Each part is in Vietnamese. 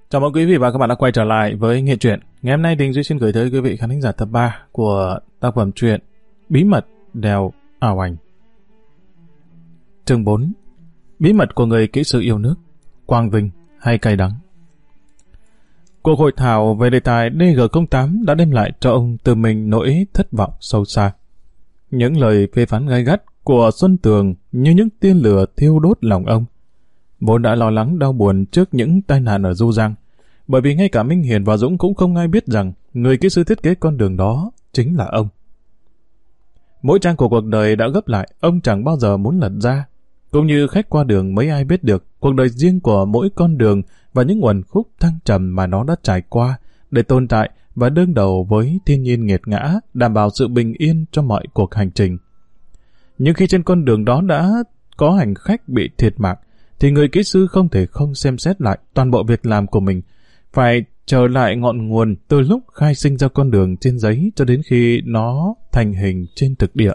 Chào mừng quý vị và các bạn đã quay trở lại với Nghe Truyện. Ngày hôm nay Đình Duy xin gửi tới quý vị khán thính giả tập 3 của tác phẩm truyện Bí mật đèo ảo ảnh. Chương 4. Bí mật của người kỹ sư yêu nước, quang vinh hay cay đắng. Cuộc hội thảo về đề tài DG08 đã đem lại cho ông Tư Minh nỗi thất vọng sâu xa. Những lời phê phán gay gắt của Xuân Tường như những tia lửa thiêu đốt lòng ông. Vốn đã lo lắng đau buồn trước những tai nạn ở Du Giang, bởi vì ngay cả Minh Hiền và Dũng cũng không ai biết rằng người kỹ sư thiết kế con đường đó chính là ông. Mỗi trang của cuộc đời đã gấp lại, ông chẳng bao giờ muốn lật ra. Cũng như khách qua đường mấy ai biết được cuộc đời riêng của mỗi con đường và những uẩn khúc thăng trầm mà nó đã trải qua để tồn tại và đương đầu với thiên nhiên nghiệt ngã, đảm bảo sự bình yên cho mọi cuộc hành trình. Nhưng khi trên con đường đó đã có hành khách bị thiệt mạng, thì người kỹ sư không thể không xem xét lại toàn bộ việc làm của mình, phải trở lại ngọn nguồn từ lúc khai sinh ra con đường trên giấy cho đến khi nó thành hình trên thực địa.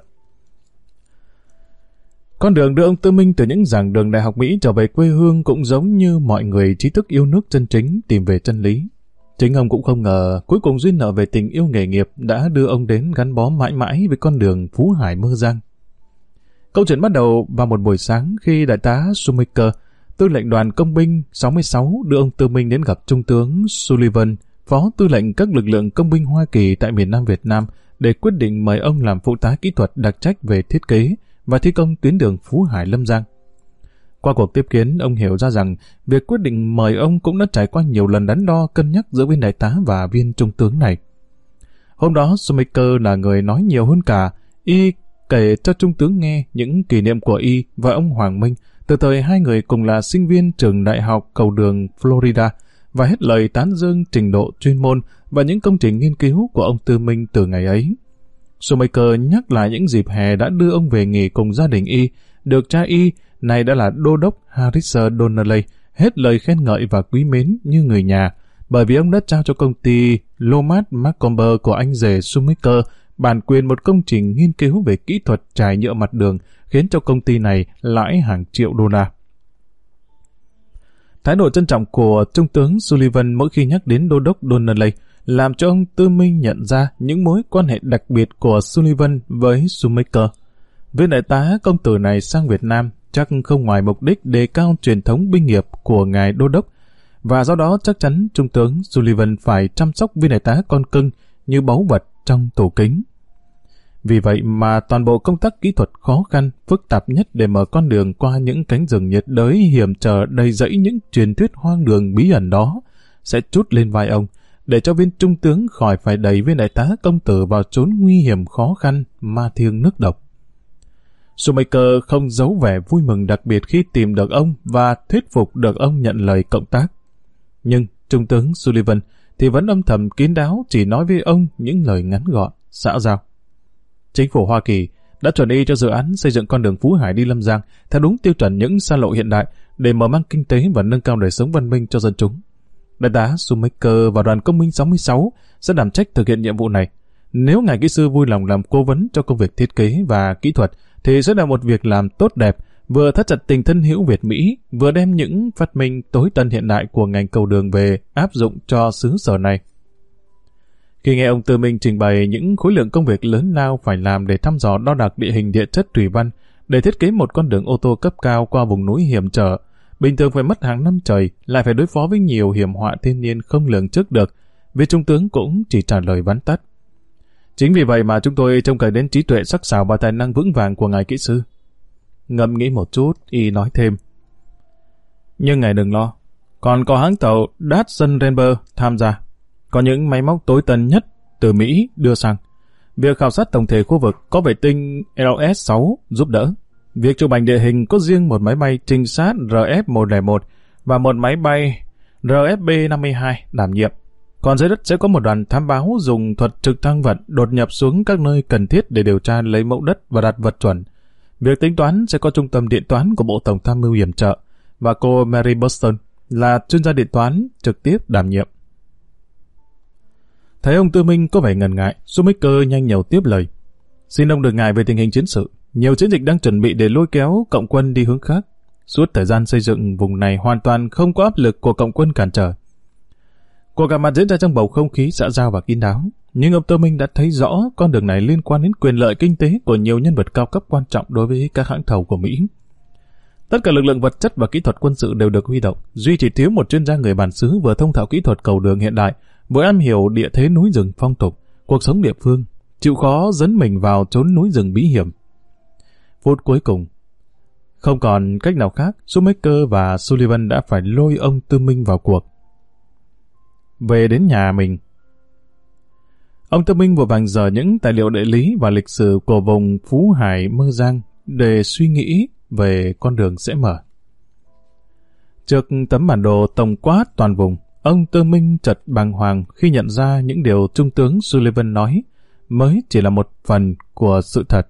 Con đường đưa ông Tư Minh từ những giảng đường đại học Mỹ trở về quê hương cũng giống như mọi người trí thức yêu nước chân chính tìm về chân lý. Chính ông cũng không ngờ cuối cùng duyên nợ về tình yêu nghề nghiệp đã đưa ông đến gắn bó mãi mãi với con đường Phú Hải Mơ Giang. Câu chuyện bắt đầu vào một buổi sáng khi đại tá Schumacher, tư lệnh đoàn công binh 66, đưa ông Tư Minh đến gặp Trung tướng Sullivan, phó tư lệnh các lực lượng công binh Hoa Kỳ tại miền Nam Việt Nam, để quyết định mời ông làm phụ tá kỹ thuật đặc trách về thiết kế và thi công tuyến đường Phú Hải Lâm Giang. Qua cuộc tiếp kiến, ông hiểu ra rằng việc quyết định mời ông cũng đã trải qua nhiều lần đắn đo cân nhắc giữa viên đại tá và viên trung tướng này. Hôm đó, Schumacher là người nói nhiều hơn cả. Y kể cho trung tướng nghe những kỷ niệm của Y và ông Hoàng Minh từ thời hai người cùng là sinh viên trường đại học cầu đường Florida, và hết lời tán dương trình độ chuyên môn và những công trình nghiên cứu của ông Tư Minh từ ngày ấy. Schumacher nhắc lại những dịp hè đã đưa ông về nghỉ cùng gia đình Y, được cha Y, này đã là đô đốc Harris Donnelly, hết lời khen ngợi và quý mến như người nhà, bởi vì ông đã trao cho công ty Lomas Macomber của anh rể Schumacher bản quyền một công trình nghiên cứu về kỹ thuật trải nhựa mặt đường, khiến cho công ty này lãi hàng triệu đô la. Thái độ trân trọng của Trung tướng Sullivan mỗi khi nhắc đến đô đốc Donnelly làm cho ông Tư Minh nhận ra những mối quan hệ đặc biệt của Sullivan với Schumacher. Viên đại tá công tử này sang Việt Nam chắc không ngoài mục đích đề cao truyền thống binh nghiệp của ngài đô đốc, và do đó chắc chắn Trung tướng Sullivan phải chăm sóc viên đại tá con cưng như báu vật trong tủ kính. Vì vậy mà toàn bộ công tác kỹ thuật khó khăn, phức tạp nhất để mở con đường qua những cánh rừng nhiệt đới hiểm trở đầy rẫy những truyền thuyết hoang đường bí ẩn đó sẽ trút lên vai ông, để cho viên trung tướng khỏi phải đẩy viên đại tá công tử vào chốn nguy hiểm khó khăn, ma thiêng nước độc. Schumacher không giấu vẻ vui mừng đặc biệt khi tìm được ông và thuyết phục được ông nhận lời cộng tác. Nhưng Trung tướng Sullivan thì vẫn âm thầm kín đáo chỉ nói với ông những lời ngắn gọn, xã giao. Chính phủ Hoa Kỳ đã chuẩn y cho dự án xây dựng con đường Phú Hải đi Lâm Giang theo đúng tiêu chuẩn những xa lộ hiện đại để mở mang kinh tế và nâng cao đời sống văn minh cho dân chúng. Đại tá Schumacher và đoàn công binh 66 sẽ đảm trách thực hiện nhiệm vụ này. Nếu ngài kỹ sư vui lòng làm cố vấn cho công việc thiết kế và kỹ thuật thì sẽ là một việc làm tốt đẹp, vừa thắt chặt tình thân hữu Việt-Mỹ, vừa đem những phát minh tối tân hiện đại của ngành cầu đường về áp dụng cho xứ sở này. Khi nghe ông Tư Minh trình bày những khối lượng công việc lớn lao phải làm để thăm dò đo đạc địa hình địa chất thủy văn, để thiết kế một con đường ô tô cấp cao qua vùng núi hiểm trở, bình thường phải mất hàng năm trời, lại phải đối phó với nhiều hiểm họa thiên nhiên không lường trước được, vị trung tướng cũng chỉ trả lời vắn tắt. Chính vì vậy mà chúng tôi trông cậy đến trí tuệ sắc sảo và tài năng vững vàng của ngài kỹ sư. Ngẫm nghĩ một chút, Y nói thêm. Nhưng ngài đừng lo, còn có hãng tàu Datsun Ranger tham gia. Có những máy móc tối tân nhất từ Mỹ đưa sang. Việc khảo sát tổng thể khu vực có vệ tinh LS-6 giúp đỡ. Việc chụp ảnh địa hình có riêng một máy bay trinh sát RF-101 và một máy bay RFB-52 đảm nhiệm. Còn dưới đất sẽ có một đoàn thám báo dùng thuật trực thăng vật đột nhập xuống các nơi cần thiết để điều tra lấy mẫu đất và đặt vật chuẩn. Việc tính toán sẽ có trung tâm điện toán của Bộ Tổng tham mưu yểm trợ và cô Mary Boston là chuyên gia điện toán trực tiếp đảm nhiệm. Thấy ông Tư Minh có vẻ ngần ngại, Schumacher nhanh nhẩu tiếp lời. Xin ông đừng ngại về tình hình chiến sự. Nhiều chiến dịch đang chuẩn bị để lôi kéo cộng quân đi hướng khác. Suốt thời gian xây dựng vùng này hoàn toàn không có áp lực của cộng quân cản trở. Cuộc gặp mặt diễn ra trong bầu không khí xã giao và kín đáo, nhưng ông Tơ Minh đã thấy rõ con đường này liên quan đến quyền lợi kinh tế của nhiều nhân vật cao cấp quan trọng đối với các hãng thầu của Mỹ. Tất cả lực lượng vật chất và kỹ thuật quân sự đều được huy động, duy chỉ thiếu một chuyên gia người bản xứ vừa thông thạo kỹ thuật cầu đường hiện đại, vừa am hiểu địa thế núi rừng phong tục, cuộc sống địa phương, chịu khó dấn mình vào chốn núi rừng bí hiểm. Phút cuối cùng, không còn cách nào khác, Shoemaker và Sullivan đã phải lôi ông Tư Minh vào cuộc. Về đến nhà mình, ông Tư Minh vội vàng dở những tài liệu địa lý và lịch sử của vùng Phú Hải Mơ Giang để suy nghĩ về con đường sẽ mở. Trước tấm bản đồ tổng quát toàn vùng, ông Tư Minh chợt bàng hoàng khi nhận ra những điều Trung tướng Sullivan nói mới chỉ là một phần của sự thật.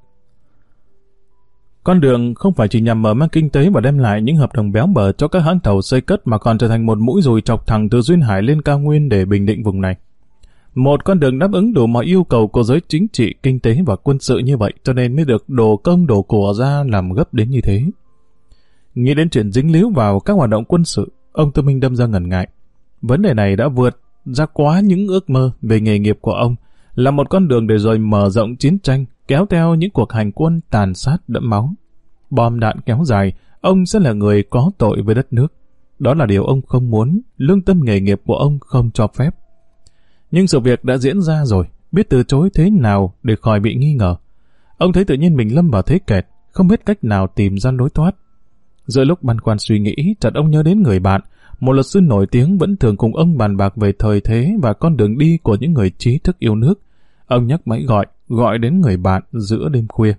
Con đường không phải chỉ nhằm mở mang kinh tế và đem lại những hợp đồng béo bở cho các hãng tàu xây cất mà còn trở thành một mũi dùi chọc thẳng từ duyên hải lên cao nguyên để bình định vùng này. Một con đường đáp ứng đủ mọi yêu cầu của giới chính trị, kinh tế và quân sự như vậy cho nên mới được đổ công đổ của ra làm gấp đến như thế. Nghĩ đến chuyện dính líu vào các hoạt động quân sự, ông Tư Minh đâm ra ngần ngại. Vấn đề này đã vượt ra quá những ước mơ về nghề nghiệp của ông, là một con đường để rồi mở rộng chiến tranh, kéo theo những cuộc hành quân tàn sát đẫm máu. Bom đạn kéo dài, ông sẽ là người có tội với đất nước. Đó là điều ông không muốn, lương tâm nghề nghiệp của ông không cho phép. Nhưng sự việc đã diễn ra rồi, biết từ chối thế nào để khỏi bị nghi ngờ. Ông thấy tự nhiên mình lâm vào thế kẹt, không biết cách nào tìm ra lối thoát. Giữa lúc băn khoăn suy nghĩ, chợt ông nhớ đến người bạn, một luật sư nổi tiếng vẫn thường cùng ông bàn bạc về thời thế và con đường đi của những người trí thức yêu nước. Ông nhấc máy gọi đến người bạn giữa đêm khuya.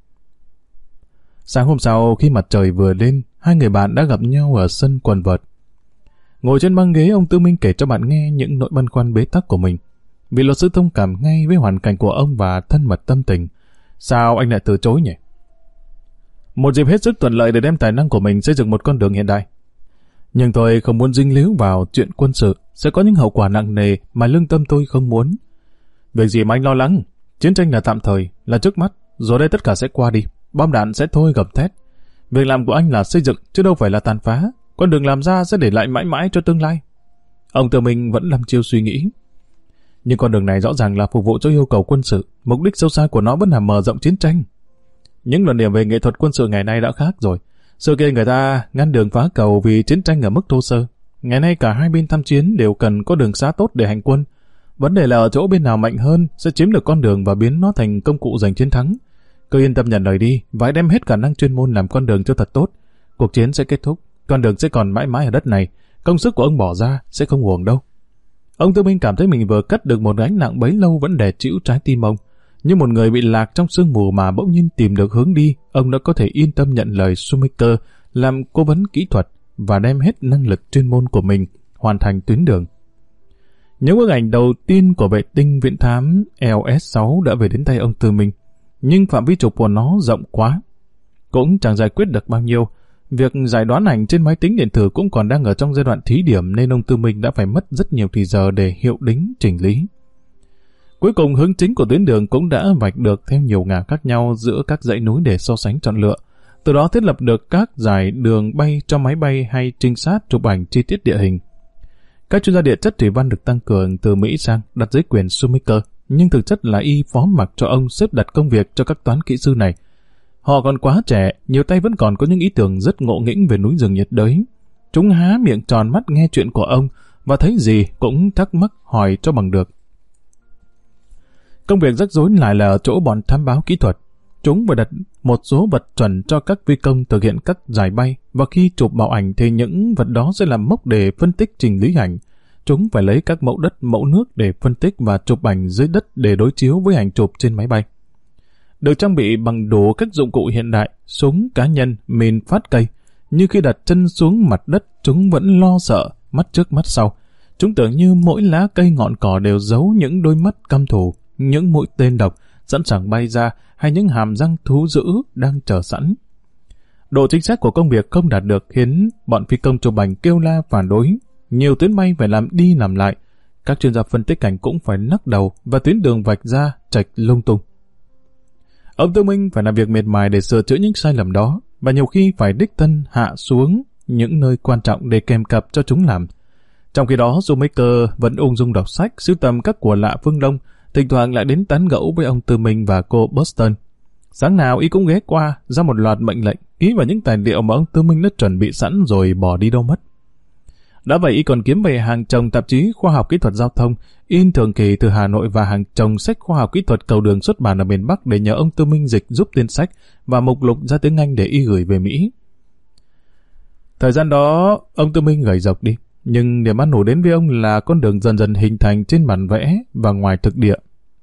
Sáng hôm sau, khi mặt trời vừa lên, hai người bạn đã gặp nhau ở sân quần vợt. Ngồi trên băng ghế, ông Tư Minh kể cho bạn nghe những nỗi băn khoăn bế tắc của mình. Vì luật sư thông cảm ngay với hoàn cảnh của ông và thân mật tâm tình. Sao anh lại từ chối nhỉ? Một dịp hết sức thuận lợi để đem tài năng của mình xây dựng một con đường hiện đại. Nhưng tôi không muốn dính líu vào chuyện quân sự, sẽ có những hậu quả nặng nề mà lương tâm tôi không muốn. Việc gì mà anh lo lắng? Chiến tranh là tạm thời, là trước mắt, rồi đây tất cả sẽ qua đi, bom đạn sẽ thôi gầm thét. Việc làm của anh là xây dựng, chứ đâu phải là tàn phá. Con đường làm ra sẽ để lại mãi mãi cho tương lai. Ông Tư Minh vẫn đăm chiêu suy nghĩ. Nhưng con đường này rõ ràng là phục vụ cho yêu cầu quân sự, mục đích sâu xa của nó vẫn là mở rộng chiến tranh. Những luận điểm về nghệ thuật quân sự ngày nay đã khác rồi. Xưa kia người ta ngăn đường phá cầu vì chiến tranh ở mức thô sơ. Ngày nay cả hai bên tham chiến đều cần có đường xá tốt để hành quân. Vấn đề là ở chỗ bên nào mạnh hơn sẽ chiếm được con đường và biến nó thành công cụ giành chiến thắng. Cứ yên tâm nhận lời đi, và hãy đem hết khả năng chuyên môn làm con đường cho thật tốt. Cuộc chiến sẽ kết thúc, con đường sẽ còn mãi mãi ở đất này. Công sức của ông bỏ ra sẽ không uổng đâu. Ông Tư Minh cảm thấy mình vừa cất được một gánh nặng bấy lâu vẫn đè trĩu trái tim ông. Như một người bị lạc trong sương mù mà bỗng nhiên tìm được hướng đi, ông đã có thể yên tâm nhận lời Shoemaker làm cố vấn kỹ thuật và đem hết năng lực chuyên môn của mình hoàn thành tuyến đường. Những bức ảnh đầu tiên của vệ tinh viễn thám LS-6 đã về đến tay ông Tư Minh, nhưng phạm vi chụp của nó rộng quá. Cũng chẳng giải quyết được bao nhiêu. Việc giải đoán ảnh trên máy tính điện tử cũng còn đang ở trong giai đoạn thí điểm nên ông Tư Minh đã phải mất rất nhiều thời giờ để hiệu đính chỉnh lý. Cuối cùng hướng chính của tuyến đường cũng đã vạch được theo nhiều ngả khác nhau giữa các dãy núi để so sánh chọn lựa. Từ đó thiết lập được các giải đường bay cho máy bay hay trinh sát chụp ảnh chi tiết địa hình. Các chuyên gia địa chất thủy văn được tăng cường từ Mỹ sang đặt dưới quyền Shoemaker, nhưng thực chất là y phó mặc cho ông xếp đặt công việc cho các toán kỹ sư này. Họ còn quá trẻ, nhiều tay vẫn còn có những ý tưởng rất ngộ nghĩnh về núi rừng nhiệt đới. Chúng há miệng tròn mắt nghe chuyện của ông và thấy gì cũng thắc mắc hỏi cho bằng được. Công việc rắc rối lại là ở chỗ bọn thám báo kỹ thuật. Chúng phải đặt một số vật chuẩn cho các phi công thực hiện các giải bay, và khi chụp bảo ảnh thì những vật đó sẽ làm mốc để phân tích trình lý ảnh. Chúng phải lấy các mẫu đất, mẫu nước để phân tích và chụp ảnh dưới đất để đối chiếu với ảnh chụp trên máy bay. Được trang bị bằng đủ các dụng cụ hiện đại, súng cá nhân, mìn phát cây. Như khi đặt chân xuống mặt đất, chúng vẫn lo sợ, mắt trước mắt sau. Chúng tưởng như mỗi lá cây ngọn cỏ đều giấu những đôi mắt căm thù, những mũi tên độc sẵn sàng bay ra, hay những hàm răng thú dữ đang chờ sẵn. Độ chính xác của công việc không đạt được khiến bọn phi công chụp ảnh kêu la phản đối. Nhiều tuyến bay phải làm đi làm lại. Các chuyên gia phân tích cảnh cũng phải lắc đầu và tuyến đường vạch ra chệch lung tung. Ông Tư Minh phải làm việc miệt mài để sửa chữa những sai lầm đó, và nhiều khi phải đích thân hạ xuống những nơi quan trọng để kèm cặp cho chúng làm. Trong khi đó, Shoemaker vẫn ung dung đọc sách, sưu tầm các của lạ phương Đông, thỉnh thoảng lại đến tán gẫu với ông Tư Minh và cô Boston. Sáng nào y cũng ghé qua, ra một loạt mệnh lệnh, ký vào những tài liệu mà ông Tư Minh đã chuẩn bị sẵn rồi bỏ đi đâu mất. Đã vậy y còn kiếm về hàng chồng tạp chí khoa học kỹ thuật giao thông, in thường kỳ từ Hà Nội và hàng chồng sách khoa học kỹ thuật cầu đường xuất bản ở miền Bắc để nhờ ông Tư Minh dịch giúp tên sách và mục lục ra tiếng Anh để y gửi về Mỹ. Thời gian đó, ông Tư Minh gầy rộc đi, nhưng niềm an ủi đến với ông là con đường dần dần hình thành trên bản vẽ và ngoài thực địa.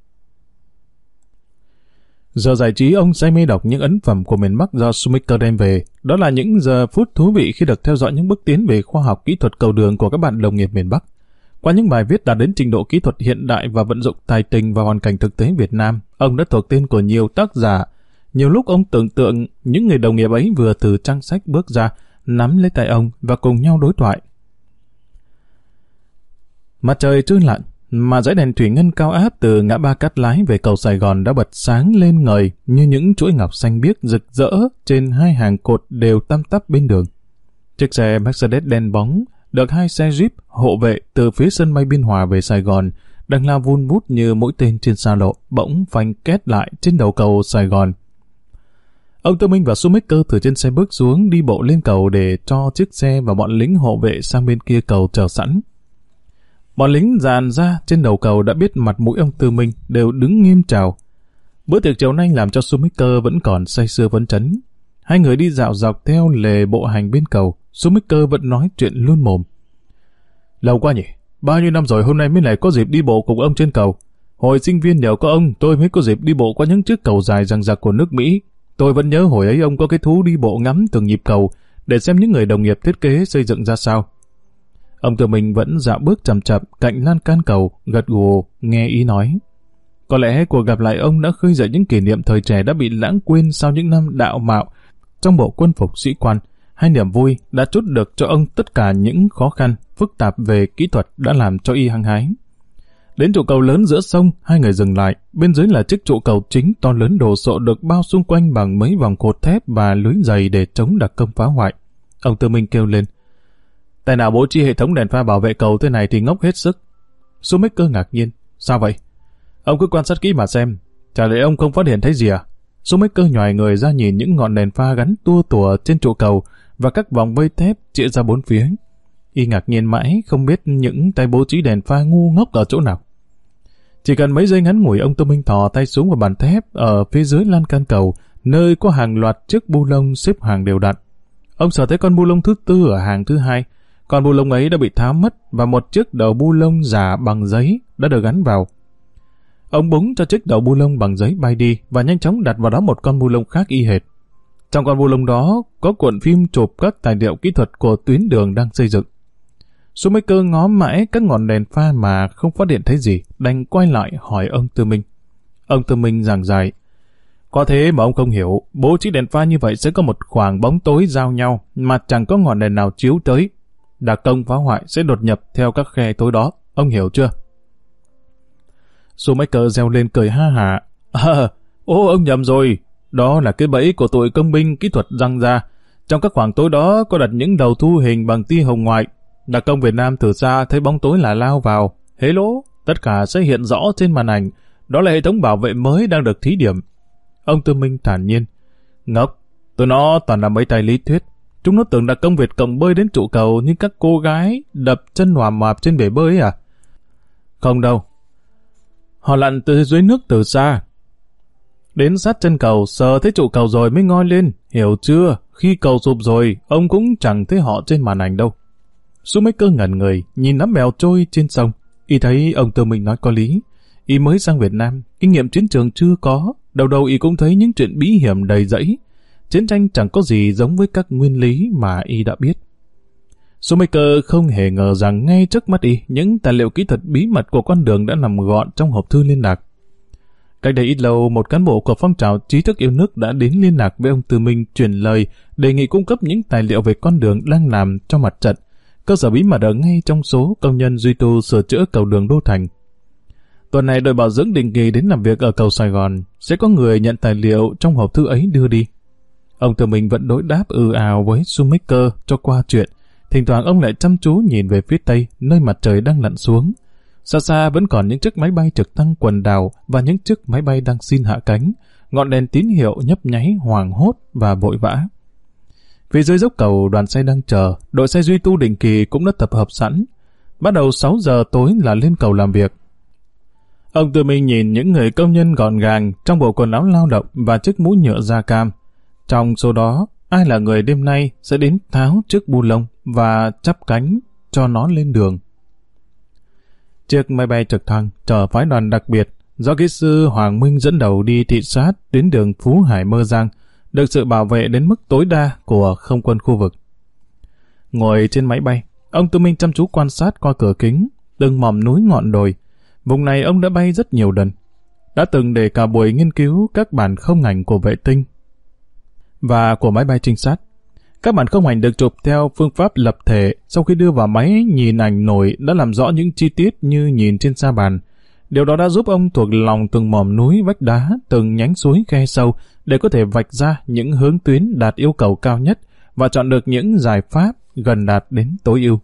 Giờ giải trí, ông say mê đọc những ấn phẩm của miền Bắc do Shoemaker đem về. Đó là những giờ phút thú vị khi được theo dõi những bước tiến về khoa học kỹ thuật cầu đường của các bạn đồng nghiệp miền Bắc. Qua những bài viết đạt đến trình độ kỹ thuật hiện đại và vận dụng tài tình vào hoàn cảnh thực tế Việt Nam, ông đã thuộc tên của nhiều tác giả. Nhiều lúc ông tưởng tượng những người đồng nghiệp ấy vừa từ trang sách bước ra, nắm lấy tay ông và cùng nhau đối thoại. Mặt trời trưa lặn, mà dãy đèn thủy ngân cao áp từ ngã ba Cát Lái về cầu Sài Gòn đã bật sáng lên ngời như những chuỗi ngọc xanh biếc rực rỡ trên hai hàng cột đều tăm tắp bên đường. Chiếc xe Mercedes đen bóng được hai xe Jeep hộ vệ từ phía sân bay Biên Hòa về Sài Gòn đang lao vun vút như mũi tên trên xa lộ, bỗng phanh két lại trên đầu cầu Sài Gòn. Ông Tư Minh và Shoemaker từ trên xe bước xuống, đi bộ lên cầu để cho chiếc xe và bọn lính hộ vệ sang bên kia cầu chờ sẵn. Bọn lính dàn ra trên đầu cầu đã biết mặt mũi ông Tư Minh, đều đứng nghiêm chào. Bữa tiệc chiều nay làm cho Shoemaker vẫn còn say sưa phấn chấn. Hai người đi dạo dọc theo lề bộ hành bên cầu, Shoemaker vẫn nói chuyện luôn mồm. Lâu quá nhỉ, bao nhiêu năm rồi hôm nay mới lại có dịp đi bộ cùng ông trên cầu. Hồi sinh viên nhờ có ông, tôi mới có dịp đi bộ qua những chiếc cầu dài dằng dặc của nước Mỹ. Tôi vẫn nhớ hồi ấy ông có cái thú đi bộ ngắm từng nhịp cầu để xem những người đồng nghiệp thiết kế xây dựng ra sao. Ông Tư Minh vẫn dạo bước chậm chậm cạnh lan can cầu, gật gù nghe ý nói. Có lẽ cuộc gặp lại ông đã khơi dậy những kỷ niệm thời trẻ đã bị lãng quên sau những năm đạo mạo trong bộ quân phục sĩ quan. Hai niềm vui đã trút được cho ông tất cả những khó khăn phức tạp về kỹ thuật đã làm cho y hăng hái. Đến trụ cầu lớn giữa sông, hai người dừng lại. Bên dưới là chiếc trụ cầu chính to lớn đồ sộ được bao xung quanh bằng mấy vòng cột thép và lưới dày để chống đặc công phá hoại. Ông Tư Minh kêu lên. Tại nào bố trí hệ thống đèn pha bảo vệ cầu thế này thì ngốc hết sức. Shoemaker ngạc nhiên. Sao vậy? Ông cứ quan sát kỹ mà xem. Chả lẽ ông không phát hiện thấy gì à? Shoemaker nhoài người ra nhìn những ngọn đèn pha gắn tua tủa trên trụ cầu và các vòng vây thép chĩa ra bốn phía. Y ngạc nhiên mãi không biết những tay bố trí đèn pha ngu ngốc ở chỗ nào. Chỉ cần mấy giây ngắn ngủi, ông Tư Minh thò tay xuống vào bàn thép ở phía dưới lan can cầu, nơi có hàng loạt chiếc bu lông xếp hàng đều đặn. Ông sờ thấy con bu lông thứ tư ở hàng thứ hai. Con bu lông ấy đã bị tháo mất và một chiếc đầu bu lông giả bằng giấy đã được gắn vào. Ông búng cho chiếc đầu bu lông bằng giấy bay đi và nhanh chóng đặt vào đó một con bu lông khác y hệt. Trong con bu lông đó có cuộn phim chụp các tài liệu kỹ thuật của tuyến đường đang xây dựng. Shoemaker ngó mãi các ngọn đèn pha mà không phát hiện thấy gì, đành quay lại hỏi ông Tư Minh. Ông Tư Minh giảng giải. Có thế mà ông không hiểu, bố trí đèn pha như vậy sẽ có một khoảng bóng tối giao nhau mà chẳng có ngọn đèn nào chiếu tới. Đặc công phá hoại sẽ đột nhập theo các khe tối đó, ông hiểu chưa? Shoemaker reo lên cười ha hả. Ông nhầm rồi, đó là cái bẫy của tụi công binh kỹ thuật răng ra. Trong các khoảng tối đó có đặt những đầu thu hình bằng tia hồng ngoại. Đặc công Việt Nam từ xa thấy bóng tối là lao vào. Hế lỗ, tất cả sẽ hiện rõ trên màn ảnh. Đó là hệ thống bảo vệ mới đang được thí điểm. Ông Tư Minh thản nhiên. Ngốc, tụi nó toàn là mấy tay lý thuyết. Chúng nó tưởng đặc công Việt Cộng bơi đến trụ cầu như các cô gái đập chân hoàm hoạp trên bể bơi à? Không đâu. Họ lặn từ dưới nước từ xa. Đến sát chân cầu, sờ thấy trụ cầu rồi mới ngoi lên. Hiểu chưa? Khi cầu sụp rồi, ông cũng chẳng thấy họ trên màn ảnh đâu. Shoemaker ngẩn người, nhìn nắm bèo trôi trên sông. Y thấy ông Tư Minh nói có lý. Y mới sang Việt Nam, kinh nghiệm chiến trường chưa có. Đầu đầu y cũng thấy những chuyện bí hiểm đầy rẫy. Chiến tranh chẳng có gì giống với các nguyên lý mà y đã biết. Shoemaker không hề ngờ rằng ngay trước mắt y, những tài liệu kỹ thuật bí mật của con đường đã nằm gọn trong hộp thư liên lạc. Cách đây ít lâu, một cán bộ của phong trào trí thức yêu nước đã đến liên lạc với ông Tư Minh truyền lời đề nghị cung cấp những tài liệu về con đường đang làm cho mặt trận. Cơ sở bí mật ở ngay trong số công nhân duy tu sửa chữa cầu đường Đô Thành. Tuần này đội bảo dưỡng định kỳ đến làm việc ở cầu Sài Gòn, sẽ có người nhận tài liệu trong hộp thư ấy đưa đi. Ông Tư Minh vẫn đối đáp ào với Shoemaker cho qua chuyện, Thỉnh thoảng ông lại chăm chú nhìn về phía tây, nơi mặt trời đang lặn xuống. Xa xa vẫn còn những chiếc máy bay trực thăng quần đảo và những chiếc máy bay đang xin hạ cánh, ngọn đèn tín hiệu nhấp nháy hoảng hốt và vội vã. Phía dưới dốc cầu đoàn xe đang chờ, đội xe duy tu định kỳ cũng đã tập hợp sẵn. Bắt đầu 6 giờ tối là lên cầu làm việc. Ông Tư Minh nhìn những người công nhân gọn gàng trong bộ quần áo lao động và chiếc mũ nhựa da cam. Trong số đó, ai là người đêm nay sẽ đến tháo chiếc bu lông và chắp cánh cho nó lên đường. Chiếc máy bay trực thăng chở phái đoàn đặc biệt do kỹ sư Hoàng Minh dẫn đầu đi thị sát đến đường Phú Hải Mơ Giang, được sự bảo vệ đến mức tối đa của không quân khu vực. Ngồi trên máy bay, ông Tư Minh chăm chú quan sát qua cửa kính từng mỏm núi ngọn đồi. Vùng này ông đã bay rất nhiều lần, đã từng để cả buổi nghiên cứu các bản không ảnh của vệ tinh và của máy bay trinh sát. Các bản không ảnh được chụp theo phương pháp lập thể, sau khi đưa vào máy nhìn ảnh nổi đã làm rõ những chi tiết như nhìn trên sa bàn. Điều đó đã giúp ông thuộc lòng từng mỏm núi vách đá, từng nhánh suối khe sâu để có thể vạch ra những hướng tuyến đạt yêu cầu cao nhất và chọn được những giải pháp gần đạt đến tối ưu.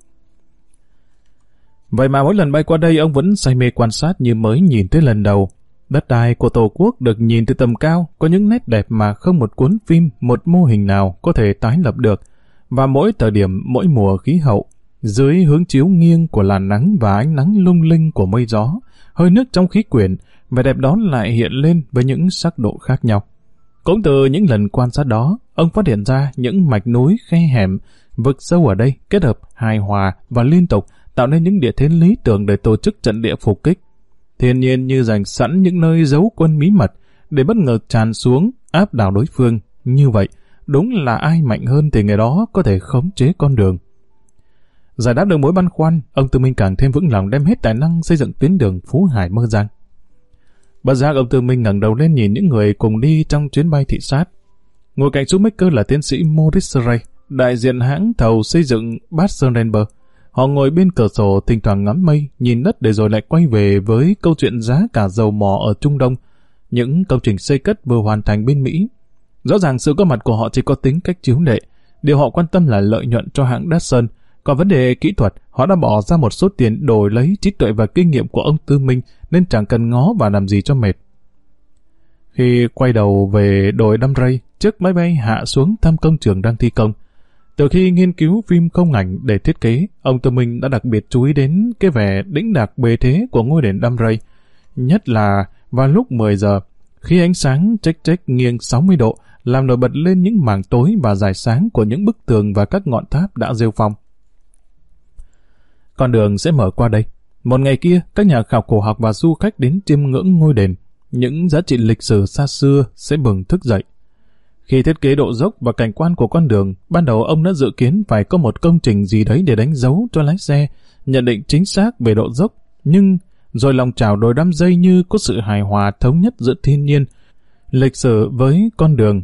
Vậy mà mỗi lần bay qua đây ông vẫn say mê quan sát như mới nhìn tới lần đầu. Đất đai của Tổ quốc được nhìn từ tầm cao, có những nét đẹp mà không một cuốn phim, một mô hình nào có thể tái lập được. Và mỗi thời điểm, mỗi mùa khí hậu, dưới hướng chiếu nghiêng của làn nắng và ánh nắng lung linh của mây gió, hơi nước trong khí quyển, vẻ đẹp đó lại hiện lên với những sắc độ khác nhau. Cũng từ những lần quan sát đó, ông phát hiện ra những mạch núi khe hẻm, vực sâu ở đây kết hợp hài hòa và liên tục tạo nên những địa thế lý tưởng để tổ chức trận địa phục kích. Thiên nhiên như dành sẵn những nơi giấu quân bí mật để bất ngờ tràn xuống áp đảo đối phương. Như vậy, đúng là ai mạnh hơn thì người đó có thể khống chế con đường. Giải đáp được mối băn khoăn, ông Tư Minh càng thêm vững lòng đem hết tài năng xây dựng tuyến đường Phú Hải Mơ Giang. Bất giác ông Tư Minh ngẩng đầu lên nhìn những người cùng đi trong chuyến bay thị sát. Ngồi cạnh Schumacher là tiến sĩ Maurice Ray, đại diện hãng thầu xây dựng Bassenrenber. Họ ngồi bên cửa sổ thỉnh thoảng ngắm mây, nhìn đất để rồi lại quay về với câu chuyện giá cả dầu mỏ ở Trung Đông, những công trình xây cất vừa hoàn thành bên Mỹ. Rõ ràng sự có mặt của họ chỉ có tính cách chiếu lệ, điều họ quan tâm là lợi nhuận cho hãng Datsun. Còn vấn đề kỹ thuật, họ đã bỏ ra một số tiền đổi lấy trí tuệ và kinh nghiệm của ông Tư Minh nên chẳng cần ngó và làm gì cho mệt. Khi quay đầu về đồi Đam Rây, chiếc máy bay hạ xuống thăm công trường đang thi công. Từ khi nghiên cứu phim không ảnh để thiết kế, ông Tư Minh đã đặc biệt chú ý đến cái vẻ đĩnh đạc bề thế của ngôi đền Đam Rây. Nhất là vào lúc 10 giờ, khi ánh sáng chếch nghiêng 60 độ, làm nổi bật lên những mảng tối và dải sáng của những bức tường và các ngọn tháp đã rêu phong. Con đường sẽ mở qua đây. Một ngày kia, các nhà khảo cổ học và du khách đến chiêm ngưỡng ngôi đền. Những giá trị lịch sử xa xưa sẽ bừng thức dậy. Khi thiết kế độ dốc và cảnh quan của con đường, ban đầu ông đã dự kiến phải có một công trình gì đấy để đánh dấu cho lái xe, nhận định chính xác về độ dốc. Nhưng rồi lòng chảo đồi Đam Rây như có sự hài hòa thống nhất giữa thiên nhiên, lịch sử với con đường.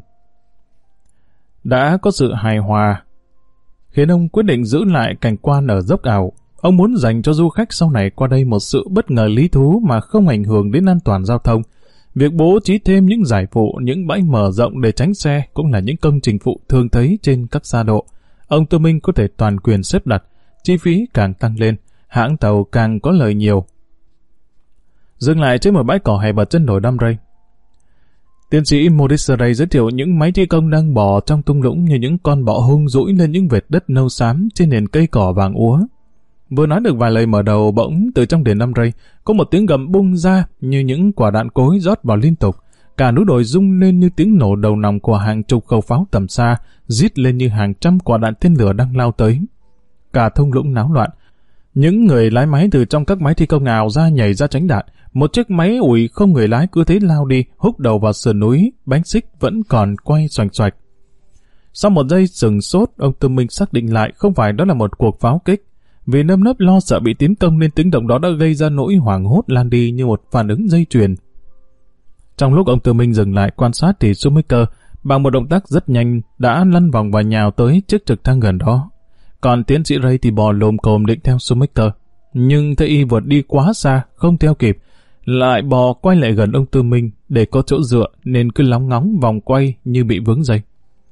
Đã có sự hài hòa, khiến ông quyết định giữ lại cảnh quan ở dốc ảo. Ông muốn dành cho du khách sau này qua đây một sự bất ngờ lý thú mà không ảnh hưởng đến an toàn giao thông. Việc bố trí thêm những giải phụ, những bãi mở rộng để tránh xe cũng là những công trình phụ thường thấy trên các xa độ. Ông Tư Minh có thể toàn quyền xếp đặt, chi phí càng tăng lên, hãng tàu càng có lợi nhiều. Dừng lại trên một bãi cỏ hẹp ở chân đồi Đam Rây, tiến sĩ Maurice Ray giới thiệu những máy thi công đang bò trong thung lũng như những con bọ hung dũi lên những vệt đất nâu xám trên nền cây cỏ vàng úa. Vừa nói được vài lời mở đầu, bỗng từ trong đền Đam Rây có một tiếng gầm bung ra như những quả đạn cối rót vào liên tục. Cả núi đồi rung lên như tiếng nổ đầu nòng của hàng chục khẩu pháo tầm xa, rít lên như hàng trăm quả đạn tên lửa đang lao tới. Cả thung lũng náo loạn. Những người lái máy từ trong các máy thi công ào ra nhảy ra tránh đạn. Một chiếc máy ủi không người lái cứ thế lao đi, húc đầu vào sườn núi, bánh xích vẫn còn quay xoành xoạch. Sau một giây sừng sốt, ông Tư Minh xác định lại không phải đó là một cuộc pháo kích. Vì nơm nớp lo sợ bị tiến công nên tiếng động đó đã gây ra nỗi hoảng hốt lan đi như một phản ứng dây chuyền. Trong lúc ông Tư Minh dừng lại quan sát thì Schumacher bằng một động tác rất nhanh đã lăn vòng và nhào tới chiếc trực thăng gần đó. Còn tiến sĩ Ray thì bò lồm cồm định theo Schumacher, nhưng thấy y vượt đi quá xa, không theo kịp, lại bò quay lại gần ông Tư Minh để có chỗ dựa nên cứ lóng ngóng vòng quay như bị vướng dây.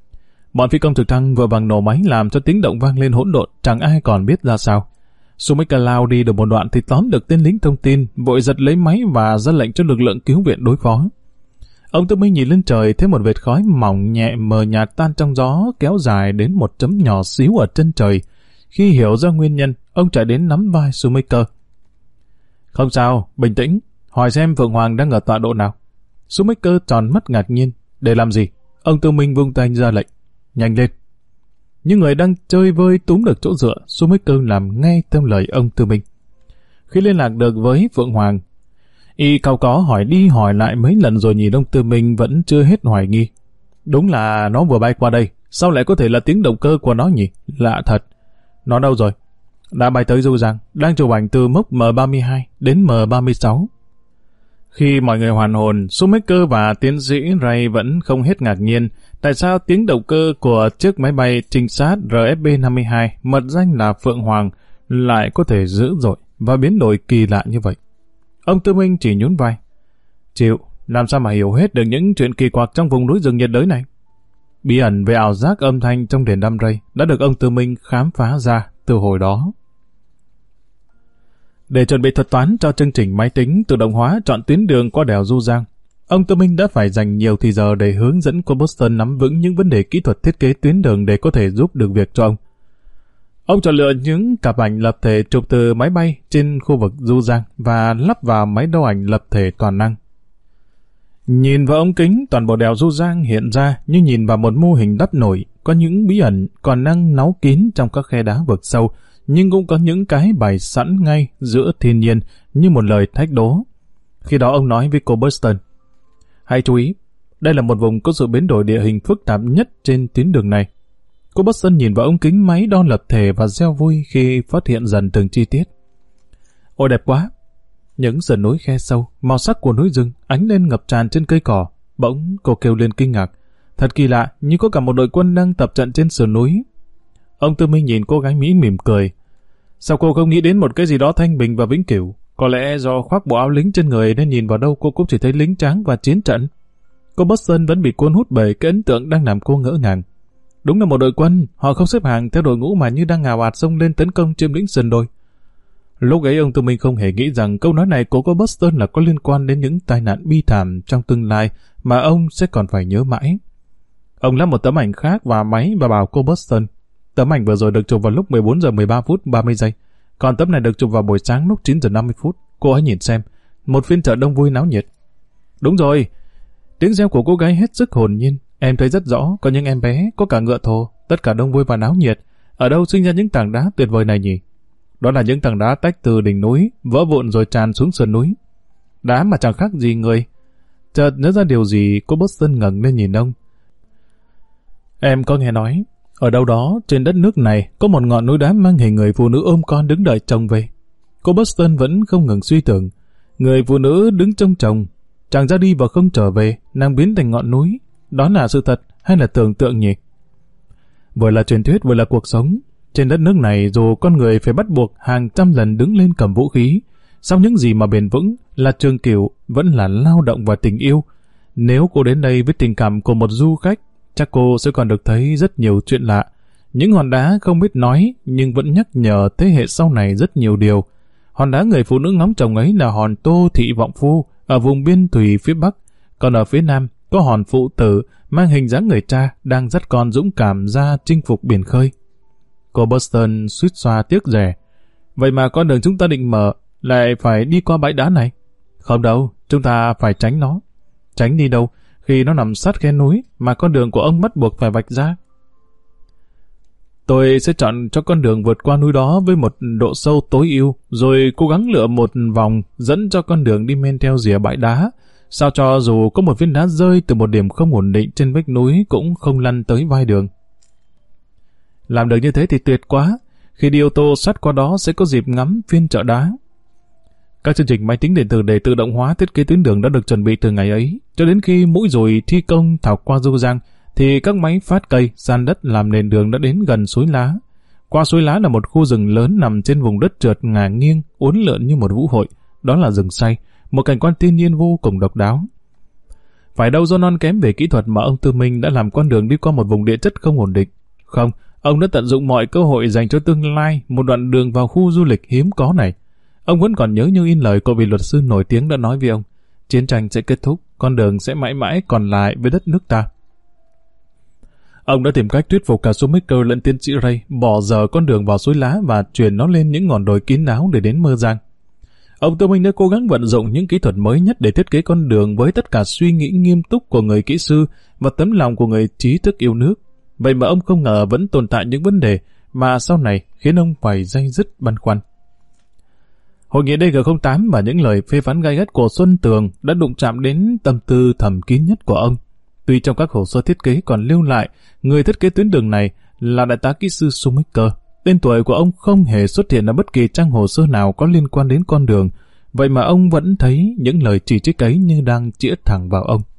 Bọn phi công trực thăng vừa vàng nổ máy làm cho tiếng động vang lên hỗn độn, chẳng ai còn biết ra sao. Schumacher lao đi được một đoạn thì tóm được tên lính thông tin, vội giật lấy máy và ra lệnh cho lực lượng cứu viện đối phó. Ông Tư Minh nhìn lên trời thấy một vệt khói mỏng nhẹ mờ nhạt tan trong gió kéo dài đến một chấm nhỏ xíu ở chân trời. Khi hiểu ra nguyên nhân, ông chạy đến nắm vai Schumacher. Không sao, bình tĩnh, hỏi xem Phượng Hoàng đang ở tọa độ nào. Schumacher tròn mắt ngạc nhiên. Để làm gì? Ông Tư Minh vung tay ra lệnh. Nhanh lên. Những người đang chơi vơi túm được chỗ dựa, Schumacher làm ngay theo lời ông Tư Minh. Khi liên lạc được với Phượng Hoàng, y cau có hỏi đi hỏi lại mấy lần rồi nhìn ông Tư Minh vẫn chưa hết hoài nghi. Đúng là nó vừa bay qua đây, sao lại có thể là tiếng động cơ của nó nhỉ? Lạ thật. Nó đâu rồi? Đã bay tới Du Giang, đang chụp ảnh từ mốc M32 đến M36. Khi mọi người hoàn hồn, Schumacher và tiến sĩ Ray vẫn không hết ngạc nhiên tại sao tiếng động cơ của chiếc máy bay trinh sát RFB-52 mật danh là Phượng Hoàng lại có thể dữ dội và biến đổi kỳ lạ như vậy. Ông Tư Minh chỉ nhún vai. Chịu, làm sao mà hiểu hết được những chuyện kỳ quặc trong vùng núi rừng nhiệt đới này? Bí ẩn về ảo giác âm thanh trong đền đam ray đã được ông Tư Minh khám phá ra từ hồi đó. Để chuẩn bị thuật toán cho chương trình máy tính tự động hóa chọn tuyến đường qua đèo Du Giang, ông Tư Minh đã phải dành nhiều thời giờ để hướng dẫn cô Boston nắm vững những vấn đề kỹ thuật thiết kế tuyến đường để có thể giúp được việc cho ông. Ông chọn lựa những cặp ảnh lập thể chụp từ máy bay trên khu vực Du Giang và lắp vào máy đo ảnh lập thể toàn năng. Nhìn vào ống kính, toàn bộ đèo Du Giang hiện ra như nhìn vào một mô hình đắp nổi, có những bí ẩn còn đang náu kín trong các khe đá vực sâu, nhưng cũng có những cái bày sẵn ngay giữa thiên nhiên như một lời thách đố. Khi đó ông nói với cô Boston, hãy chú ý, đây là một vùng có sự biến đổi địa hình phức tạp nhất trên tuyến đường này. Cô Boston nhìn vào ống kính máy đo lập thể và reo vui khi phát hiện dần từng chi tiết. Ôi đẹp quá! Những sườn núi khe sâu, màu sắc của núi rừng ánh lên ngập tràn trên cây cỏ. Bỗng cô kêu lên kinh ngạc. Thật kỳ lạ, như có cả một đội quân đang tập trận trên sườn núi. Ông Tư Minh nhìn cô gái Mỹ mỉm cười. Sao cô không nghĩ đến một cái gì đó thanh bình và vĩnh cửu? Có lẽ do khoác bộ áo lính trên người nên nhìn vào đâu cô cũng chỉ thấy lính tráng và chiến trận. Cô Boston vẫn bị cuốn hút bởi cái ấn tượng đang làm cô ngỡ ngàng. Đúng là một đội quân, họ không xếp hàng theo đội ngũ mà như đang ào ạt xông lên tấn công chiếm lĩnh sườn đồi. Lúc ấy ông Tư Minh không hề nghĩ rằng câu nói này của cô Boston là có liên quan đến những tai nạn bi thảm trong tương lai mà ông sẽ còn phải nhớ mãi. Ông lắp một tấm ảnh khác vào máy và bảo cô Boston, tấm ảnh vừa rồi được chụp vào lúc 14 giờ 13 phút 30 giây, còn tấm này được chụp vào buổi sáng lúc 9 giờ 50 phút. Cô ấy nhìn xem, một phiên chợ đông vui náo nhiệt. Đúng rồi, tiếng reo của cô gái hết sức hồn nhiên. Em thấy rất rõ, có những em bé, có cả ngựa thồ, tất cả đông vui và náo nhiệt. Ở đâu sinh ra những tảng đá tuyệt vời này nhỉ? Đó là những tảng đá tách từ đỉnh núi, vỡ vụn rồi tràn xuống sườn núi. Đá mà chẳng khác gì người. Chợt nhớ ra điều gì, cô Boston ngẩng lên nhìn ông. Em có nghe nói, ở đâu đó trên đất nước này có một ngọn núi đá mang hình người phụ nữ ôm con đứng đợi chồng về. Cô Boston vẫn không ngừng suy tưởng. Người phụ nữ đứng trông chồng, chàng ra đi và không trở về, nàng biến thành ngọn núi. Đó là sự thật hay là tưởng tượng nhỉ? Vừa là truyền thuyết vừa là cuộc sống. Trên đất nước này dù con người phải bắt buộc hàng trăm lần đứng lên cầm vũ khí, song những gì mà bền vững là trường cửu, vẫn là lao động và tình yêu. Nếu cô đến đây với tình cảm của một du khách, chắc cô sẽ còn được thấy rất nhiều chuyện lạ. Những hòn đá không biết nói nhưng vẫn nhắc nhở thế hệ sau này rất nhiều điều. Hòn đá người phụ nữ ngóng chồng ấy là hòn Tô Thị Vọng Phu ở vùng biên thùy phía Bắc, còn ở phía Nam có hòn Phụ Tử mang hình dáng người cha đang dắt con dũng cảm ra chinh phục biển khơi. Cô Boston suýt xoa tiếc rẻ. Vậy mà con đường chúng ta định mở lại phải đi qua bãi đá này? Không đâu, chúng ta phải tránh nó. Tránh đi đâu khi nó nằm sát khe núi mà con đường của ông bắt buộc phải vạch ra? Tôi sẽ chọn cho con đường vượt qua núi đó với một độ sâu tối ưu, rồi cố gắng lựa một vòng dẫn cho con đường đi men theo rìa bãi đá, sao cho dù có một viên đá rơi từ một điểm không ổn định trên vách núi cũng không lăn tới vai đường. Làm được như thế thì tuyệt quá, khi đi ô tô sát qua đó sẽ có dịp ngắm phiên chợ đá. Các chương trình máy tính điện tử để tự động hóa thiết kế tuyến đường đã được chuẩn bị từ ngày ấy, cho đến khi mũi dùi thi công thảo qua Du Giang, thì các máy phát cây, san đất làm nền đường đã đến gần suối Lá. Qua suối Lá là một khu rừng lớn nằm trên vùng đất trượt ngả nghiêng, uốn lượn như một vũ hội, đó là rừng say, một cảnh quan thiên nhiên vô cùng độc đáo. Phải đâu do non kém về kỹ thuật mà ông Tư Minh đã làm con đường đi qua một vùng địa chất không ổn định. Không, ông đã tận dụng mọi cơ hội dành cho tương lai một đoạn đường vào khu du lịch hiếm có này. Ông vẫn còn nhớ như in lời của vị luật sư nổi tiếng đã nói với ông, chiến tranh sẽ kết thúc, con đường sẽ mãi mãi còn lại với đất nước ta. Ông đã tìm cách thuyết phục cả Shoemaker lẫn tiến sĩ Ray bỏ dở con đường vào suối lá và chuyển nó lên những ngọn đồi kín đáo để đến Mơ Giang. Ông Tư Minh đã cố gắng vận dụng những kỹ thuật mới nhất để thiết kế con đường với tất cả suy nghĩ nghiêm túc của người kỹ sư và tấm lòng của người trí thức yêu nước. Vậy mà ông không ngờ vẫn tồn tại những vấn đề mà sau này khiến ông phải day dứt băn khoăn. Hội nghị DG08 và những lời phê phán gay gắt của Xuân Tường đã đụng chạm đến tâm tư thầm kín nhất của ông. Tuy trong các hồ sơ thiết kế còn lưu lại, người thiết kế tuyến đường này là đại tá kỹ sư Shoemaker. Tên tuổi của ông không hề xuất hiện ở bất kỳ trang hồ sơ nào có liên quan đến con đường, vậy mà ông vẫn thấy những lời chỉ trích ấy như đang chĩa thẳng vào ông.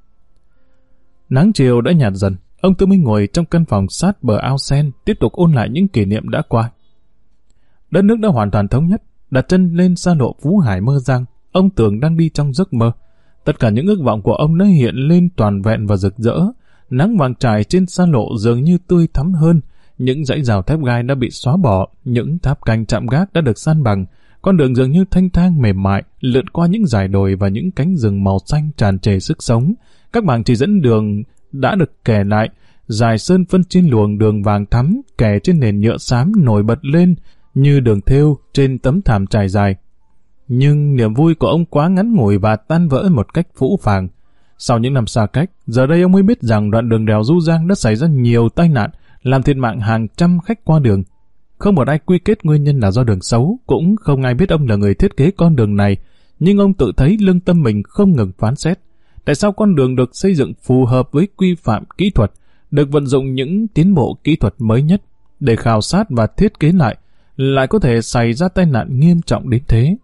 Nắng chiều đã nhạt dần, ông Tư Minh ngồi trong căn phòng sát bờ ao sen, tiếp tục ôn lại những kỷ niệm đã qua. Đất nước đã hoàn toàn thống nhất, đặt chân lên xa lộ Phú Hải Mơ Giang, ông tưởng đang đi trong giấc mơ. Tất cả những ước vọng của ông đã hiện lên toàn vẹn và rực rỡ. Nắng vàng trải trên xa lộ dường như tươi thắm hơn, những dãy rào thép gai đã bị xóa bỏ, những tháp canh chạm gác đã được san bằng, con đường dường như thanh thang mềm mại, lượn qua những dải đồi và những cánh rừng màu xanh tràn trề sức sống. Các bảng chỉ dẫn đường đã được kẻ lại, dải sơn phân trên luồng đường vàng thắm kẻ trên nền nhựa xám nổi bật lên như đường thêu trên tấm thảm trải dài. Nhưng niềm vui của ông quá ngắn ngủi và tan vỡ một cách phũ phàng. Sau những năm xa cách, giờ đây ông mới biết rằng đoạn đường đèo Du Giang đã xảy ra nhiều tai nạn, làm thiệt mạng hàng trăm khách qua đường. Không một ai quy kết nguyên nhân là do đường xấu, cũng không ai biết ông là người thiết kế con đường này, nhưng ông tự thấy lương tâm mình không ngừng phán xét. Tại sao con đường được xây dựng phù hợp với quy phạm kỹ thuật, được vận dụng những tiến bộ kỹ thuật mới nhất để khảo sát và thiết kế lại có thể xảy ra tai nạn nghiêm trọng đến thế?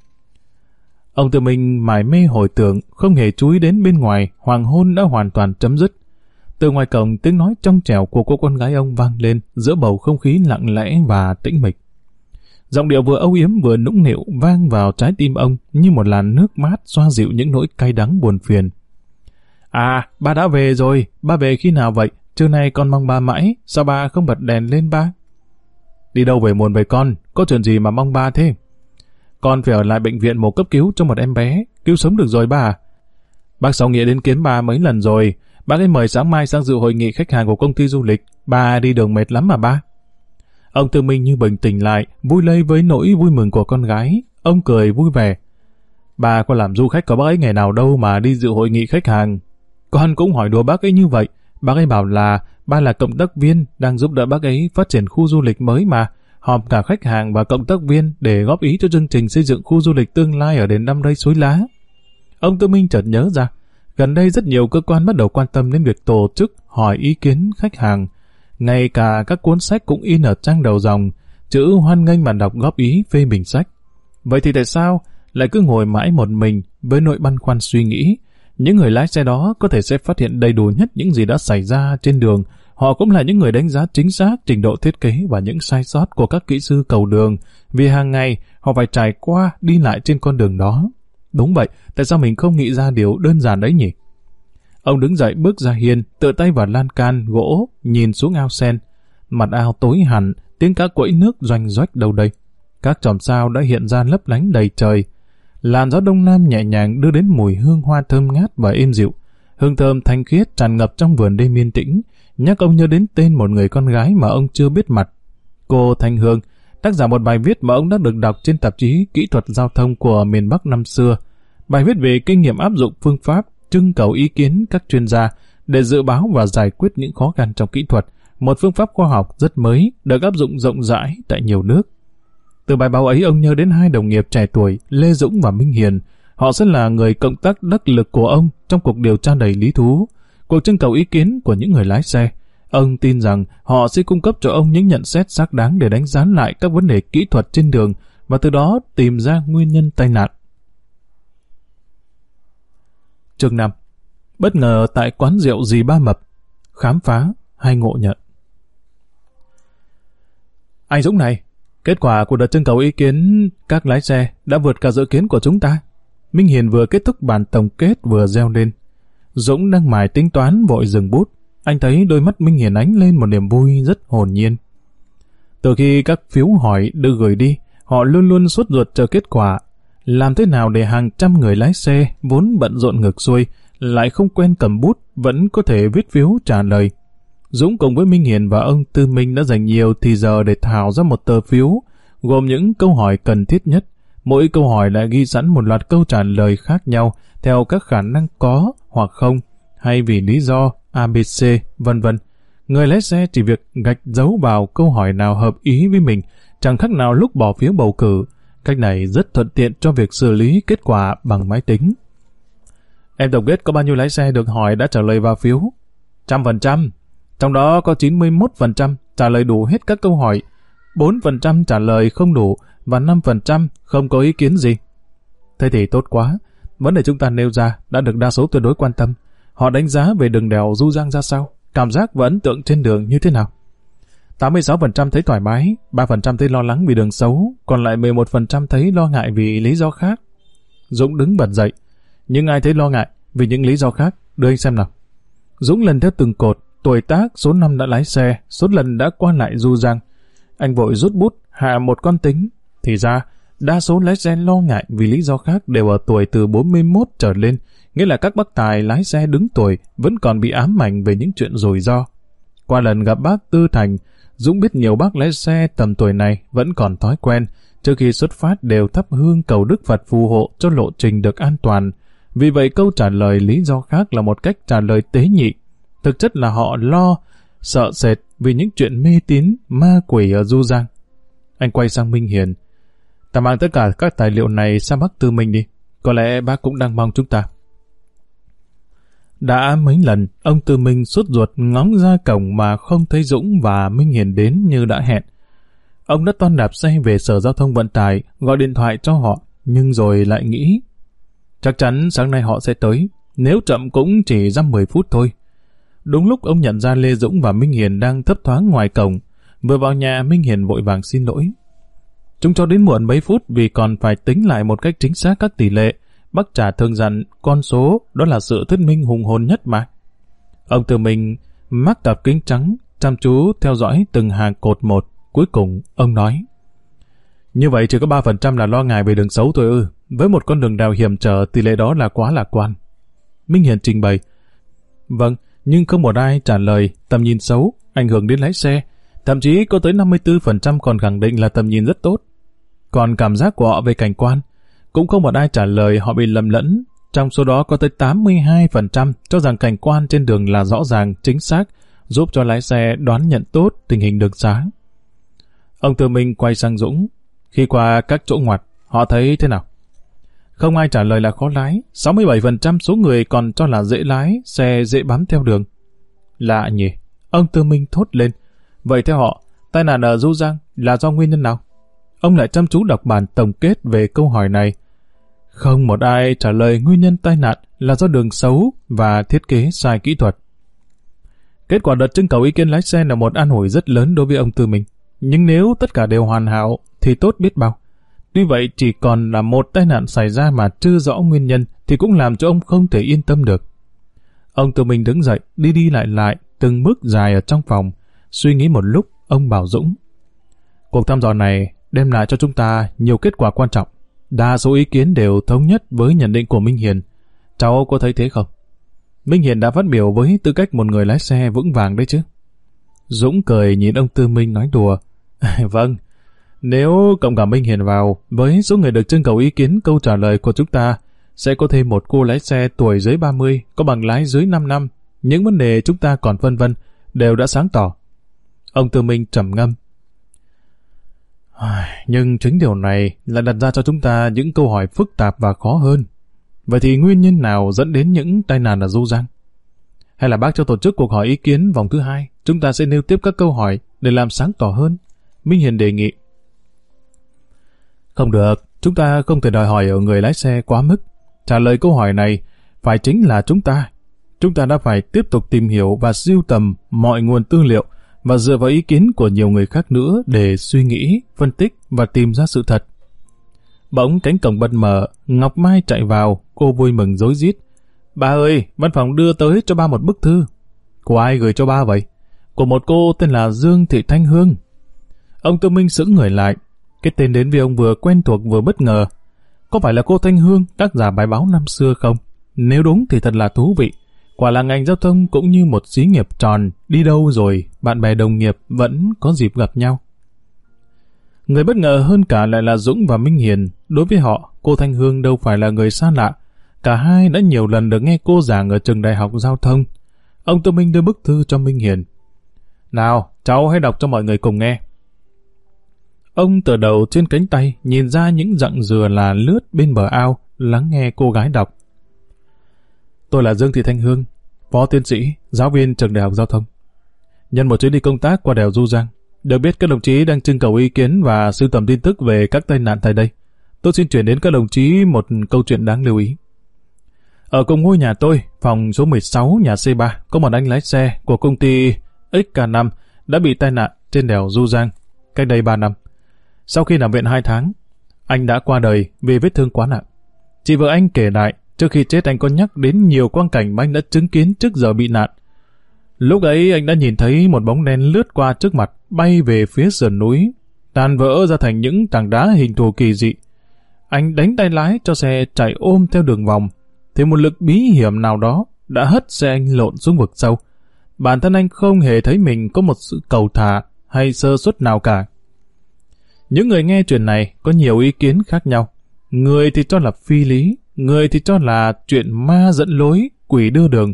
Ông Tư Minh mải mê hồi tưởng, không hề chú ý đến bên ngoài, hoàng hôn đã hoàn toàn chấm dứt. Từ ngoài cổng, tiếng nói trong trẻo của cô con gái ông vang lên giữa bầu không khí lặng lẽ và tĩnh mịch. Giọng điệu vừa âu yếm vừa nũng nịu vang vào trái tim ông như một làn nước mát xoa dịu những nỗi cay đắng buồn phiền. À, ba đã về rồi, ba về khi nào vậy? Trưa nay con mong ba mãi, sao ba không bật đèn lên ba? Đi đâu về muộn vậy con, có chuyện gì mà mong ba thế? Con phải ở lại bệnh viện mổ cấp cứu cho một em bé, cứu sống được rồi ba à? Bác Sáu Nghĩa đến kiếm ba mấy lần rồi, bác ấy mời sáng mai sang dự hội nghị khách hàng của công ty du lịch, ba đi đường mệt lắm mà ba. Ông Tư Minh như bình tĩnh lại, vui lây với nỗi vui mừng của con gái, ông cười vui vẻ. Ba có làm du khách có bác ấy ngày nào đâu mà đi dự hội nghị khách hàng. Con cũng hỏi đùa bác ấy như vậy, bác ấy bảo là ba là cộng tác viên đang giúp đỡ bác ấy phát triển khu du lịch mới mà, họp cả khách hàng và cộng tác viên để góp ý cho chương trình xây dựng khu du lịch tương lai ở đền Đăm Rây Suối Lá. Ông Tư Minh chợt nhớ ra, gần đây rất nhiều cơ quan bắt đầu quan tâm đến việc tổ chức hỏi ý kiến khách hàng. Ngay cả các cuốn sách cũng in ở trang đầu dòng, chữ hoan nghênh bạn đọc góp ý phê bình sách. Vậy thì tại sao lại cứ ngồi mãi một mình với nỗi băn khoăn suy nghĩ? Những người lái xe đó có thể sẽ phát hiện đầy đủ nhất những gì đã xảy ra trên đường. Họ cũng là những người đánh giá chính xác trình độ thiết kế và những sai sót của các kỹ sư cầu đường, vì hàng ngày họ phải trải qua đi lại trên con đường đó. Đúng vậy, tại sao mình không nghĩ ra điều đơn giản đấy nhỉ? Ông đứng dậy bước ra hiên, tựa tay vào lan can gỗ, nhìn xuống ao sen. Mặt ao tối hẳn, tiếng cá quẫy nước doanh doanh đâu đây. Các chòm sao đã hiện ra lấp lánh đầy trời. Làn gió đông nam nhẹ nhàng đưa đến mùi hương hoa thơm ngát và êm dịu. Hương thơm thanh khiết tràn ngập trong vườn đêm yên tĩnh, nhắc ông nhớ đến tên một người con gái mà ông chưa biết mặt. Cô Thanh Hương, tác giả một bài viết mà ông đã được đọc trên tạp chí Kỹ thuật Giao thông của miền Bắc năm xưa. Bài viết về kinh nghiệm áp dụng phương pháp trưng cầu ý kiến các chuyên gia để dự báo và giải quyết những khó khăn trong kỹ thuật, một phương pháp khoa học rất mới được áp dụng rộng rãi tại nhiều nước. Từ bài báo ấy ông nhớ đến hai đồng nghiệp trẻ tuổi Lê Dũng và Minh Hiền. Họ sẽ là người cộng tác đắc lực của ông trong cuộc điều tra đầy lý thú, cuộc trưng cầu ý kiến của những người lái xe. Ông tin rằng họ sẽ cung cấp cho ông những nhận xét xác đáng để đánh giá lại các vấn đề kỹ thuật trên đường và từ đó tìm ra nguyên nhân tai nạn. Chương 5. Bất ngờ tại quán rượu Dì Ba Mập, khám phá hay ngộ nhận. Anh Dũng này, kết quả của đợt trưng cầu ý kiến các lái xe đã vượt cả dự kiến của chúng ta. Minh Hiền vừa kết thúc bản tổng kết vừa reo lên. Dũng đang mải tính toán vội dừng bút. Anh thấy đôi mắt Minh Hiền ánh lên một niềm vui rất hồn nhiên. Từ khi các phiếu hỏi được gửi đi, họ luôn luôn sốt ruột chờ kết quả. Làm thế nào để hàng trăm người lái xe vốn bận rộn ngược xuôi, lại không quen cầm bút, vẫn có thể viết phiếu trả lời. Dũng cùng với Minh Hiền và ông Tư Minh đã dành nhiều thì giờ để thảo ra một tờ phiếu, gồm những câu hỏi cần thiết nhất. Mỗi câu hỏi lại ghi sẵn một loạt câu trả lời khác nhau, theo các khả năng có hoặc không, hay vì lý do ABC, vân vân. Người lái xe chỉ việc gạch dấu vào câu hỏi nào hợp ý với mình, chẳng khác nào lúc bỏ phiếu bầu cử. Cách này rất thuận tiện cho việc xử lý kết quả bằng máy tính. Em tổng kết có bao nhiêu lái xe được hỏi đã trả lời vào phiếu? 100%. Trong đó có 91% trả lời đủ hết các câu hỏi, 4% trả lời không đủ và 5% không có ý kiến gì. Thế thì tốt quá. Vấn đề chúng ta nêu ra đã được đa số tuyệt đối quan tâm. Họ đánh giá về đường đèo Du Giang ra sao? Cảm giác và ấn tượng trên đường như thế nào? 86% thấy thoải mái, 3% thấy lo lắng vì đường xấu, còn lại 11% thấy lo ngại vì lý do khác. Dũng đứng bật dậy. Nhưng ai thấy lo ngại vì những lý do khác? Đưa anh xem nào. Dũng lần theo từng cột, tuổi tác, số năm đã lái xe, số lần đã qua lại Du Giang. Anh vội rút bút, hạ một con tính. Thì ra, đa số lái xe lo ngại vì lý do khác đều ở tuổi từ 41 trở lên, nghĩa là các bác tài lái xe đứng tuổi vẫn còn bị ám ảnh về những chuyện rủi ro. Qua lần gặp bác Tư Thành, Dũng biết nhiều bác lái xe tầm tuổi này vẫn còn thói quen, trước khi xuất phát đều thắp hương cầu Đức Phật phù hộ cho lộ trình được an toàn. Vì vậy câu trả lời lý do khác là một cách trả lời tế nhị. Thực chất là họ lo, sợ sệt vì những chuyện mê tín, ma quỷ ở Du Giang. Anh quay sang Minh Hiền. Ta mang tất cả các tài liệu này sang bác Tư Minh đi. Có lẽ bác cũng đang mong chúng ta. Đã mấy lần, ông Tư Minh sốt ruột ngóng ra cổng mà không thấy Dũng và Minh Hiền đến như đã hẹn. Ông đã toan đạp xe về Sở Giao thông Vận tải, gọi điện thoại cho họ, nhưng rồi lại nghĩ chắc chắn sáng nay họ sẽ tới, nếu chậm cũng chỉ ra 10 phút thôi. Đúng lúc ông nhận ra Lê Dũng và Minh Hiền đang thấp thoáng ngoài cổng. Vừa vào nhà, Minh Hiền vội vàng xin lỗi. Chúng cho đến muộn mấy phút vì còn phải tính lại một cách chính xác các tỷ lệ. Bác trả thường dặn con số đó là sự thuyết minh hùng hồn nhất mà. Ông Tư Minh mắc cặp kính trắng, chăm chú theo dõi từng hàng cột một. Cuối cùng ông nói: như vậy chỉ có 3% là lo ngại về đường xấu thôi ư? Với một con đường đèo hiểm trở, tỷ lệ đó là quá lạc quan. Minh Hiền trình bày: vâng, nhưng không một ai trả lời tầm nhìn xấu ảnh hưởng đến lái xe. Thậm chí có tới 54% còn khẳng định là tầm nhìn rất tốt. Còn cảm giác của họ về cảnh quan, cũng không một ai trả lời họ bị lầm lẫn. Trong số đó có tới 82% cho rằng cảnh quan trên đường là rõ ràng, chính xác, giúp cho lái xe đoán nhận tốt tình hình đường xá. Ông Tư Minh quay sang Dũng. Khi qua các chỗ ngoặt, họ thấy thế nào? Không ai trả lời là khó lái. 67% số người còn cho là dễ lái, xe dễ bám theo đường. Lạ nhỉ? Ông Tư Minh thốt lên. Vậy theo họ, tai nạn ở Du Giang là do nguyên nhân nào? Ông lại chăm chú đọc bản tổng kết về câu hỏi này. Không một ai trả lời nguyên nhân tai nạn là do đường xấu và thiết kế sai kỹ thuật. Kết quả đợt trưng cầu ý kiến lái xe là một an ủi rất lớn đối với ông Tư Minh. Nhưng nếu tất cả đều hoàn hảo thì tốt biết bao. Tuy vậy chỉ còn là một tai nạn xảy ra mà chưa rõ nguyên nhân thì cũng làm cho ông không thể yên tâm được. Ông Tư Minh đứng dậy, đi đi lại từng bước dài ở trong phòng. Suy nghĩ một lúc, ông bảo Dũng: cuộc thăm dò này đem lại cho chúng ta nhiều kết quả quan trọng. Đa số ý kiến đều thống nhất với nhận định của Minh Hiền. Cháu có thấy thế không? Minh Hiền đã phát biểu với tư cách một người lái xe vững vàng đấy chứ. Dũng cười nhìn ông Tư Minh nói đùa. Vâng, nếu cộng cả Minh Hiền vào, với số người được trưng cầu ý kiến câu trả lời của chúng ta, sẽ có thêm một cô lái xe tuổi dưới 30, có bằng lái dưới 5 năm. Những vấn đề chúng ta còn phân vân đều đã sáng tỏ. Ông Tư Minh trầm ngâm. Nhưng chính điều này lại đặt ra cho chúng ta những câu hỏi phức tạp và khó hơn. Vậy thì nguyên nhân nào dẫn đến những tai nạn ở Du Giang? Hay là bác cho tổ chức cuộc hỏi ý kiến vòng thứ 2, chúng ta sẽ nêu tiếp các câu hỏi để làm sáng tỏ hơn? Minh Hiền đề nghị. Không được, chúng ta không thể đòi hỏi ở người lái xe quá mức. Trả lời câu hỏi này phải chính là chúng ta. Chúng ta đã phải tiếp tục tìm hiểu và sưu tầm mọi nguồn tư liệu và dựa vào ý kiến của nhiều người khác nữa để suy nghĩ, phân tích và tìm ra sự thật. Bỗng cánh cổng bật mở, Ngọc Mai chạy vào, cô vui mừng rối rít. Ba ơi, văn phòng đưa tới cho ba một bức thư. Của ai gửi cho ba vậy? Của một cô tên là Dương Thị Thanh Hương. Ông Tư Minh sững người lại. Cái tên đến với ông vừa quen thuộc vừa bất ngờ. Có phải là cô Thanh Hương, tác giả bài báo năm xưa không? Nếu đúng thì thật là thú vị. Quả là ngành giao thông cũng như một xí nghiệp tròn, đi đâu rồi, bạn bè đồng nghiệp vẫn có dịp gặp nhau. Người bất ngờ hơn cả lại là Dũng và Minh Hiền. Đối với họ, cô Thanh Hương đâu phải là người xa lạ. Cả hai đã nhiều lần được nghe cô giảng ở trường đại học giao thông. Ông Tư Minh đưa bức thư cho Minh Hiền. Nào, cháu hãy đọc cho mọi người cùng nghe. Ông tựa đầu trên cánh tay, nhìn ra những dặng dừa là lướt bên bờ ao, lắng nghe cô gái đọc. Tôi là Dương Thị Thanh Hương, phó tiến sĩ, giáo viên trường đại học giao thông. Nhân một chuyến đi công tác qua đèo Du Giang, được biết các đồng chí đang trưng cầu ý kiến và sưu tầm tin tức về các tai nạn tại đây. Tôi xin chuyển đến các đồng chí một câu chuyện đáng lưu ý. Ở cùng ngôi nhà tôi, phòng số 16 nhà C3, có một anh lái xe của công ty XK5 đã bị tai nạn trên đèo Du Giang cách đây 3 năm. Sau khi nằm viện 2 tháng, anh đã qua đời vì vết thương quá nặng. Chị vợ anh kể lại, trước khi chết anh có nhắc đến nhiều quang cảnh mà anh đã chứng kiến trước giờ bị nạn. Lúc ấy anh đã nhìn thấy một bóng đen lướt qua trước mặt, bay về phía sườn núi, tan vỡ ra thành những tảng đá hình thù kỳ dị. Anh đánh tay lái cho xe chạy ôm theo đường vòng, thì một lực bí hiểm nào đó đã hất xe anh lộn xuống vực sâu. Bản thân anh không hề thấy mình có một sự cầu thả hay sơ suất nào cả. Những người nghe chuyện này có nhiều ý kiến khác nhau. Người thì cho là phi lý, người thì cho là chuyện ma dẫn lối, quỷ đưa đường.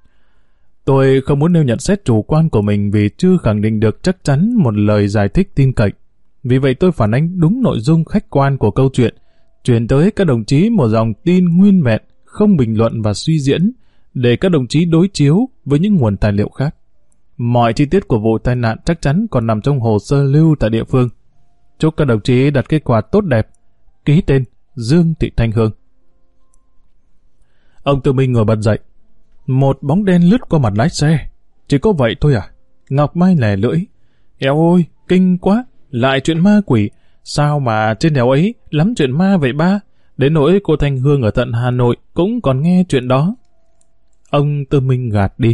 Tôi không muốn nêu nhận xét chủ quan của mình vì chưa khẳng định được chắc chắn một lời giải thích tin cậy. Vì vậy tôi phản ánh đúng nội dung khách quan của câu chuyện, chuyển tới các đồng chí một dòng tin nguyên vẹn, không bình luận và suy diễn, để các đồng chí đối chiếu với những nguồn tài liệu khác. Mọi chi tiết của vụ tai nạn chắc chắn còn nằm trong hồ sơ lưu tại địa phương. Chúc các đồng chí đạt kết quả tốt đẹp. Ký tên Dương Thị Thanh Hương. Ông Tư Minh ngồi bật dậy. Một bóng đen lướt qua mặt lái xe. Chỉ có vậy thôi à? Ngọc Mai lè lưỡi. Eo ôi, kinh quá. Lại chuyện ma quỷ. Sao mà trên đèo ấy lắm chuyện ma vậy ba? Đến nỗi cô Thanh Hương ở tận Hà Nội cũng còn nghe chuyện đó. Ông Tư Minh gạt đi.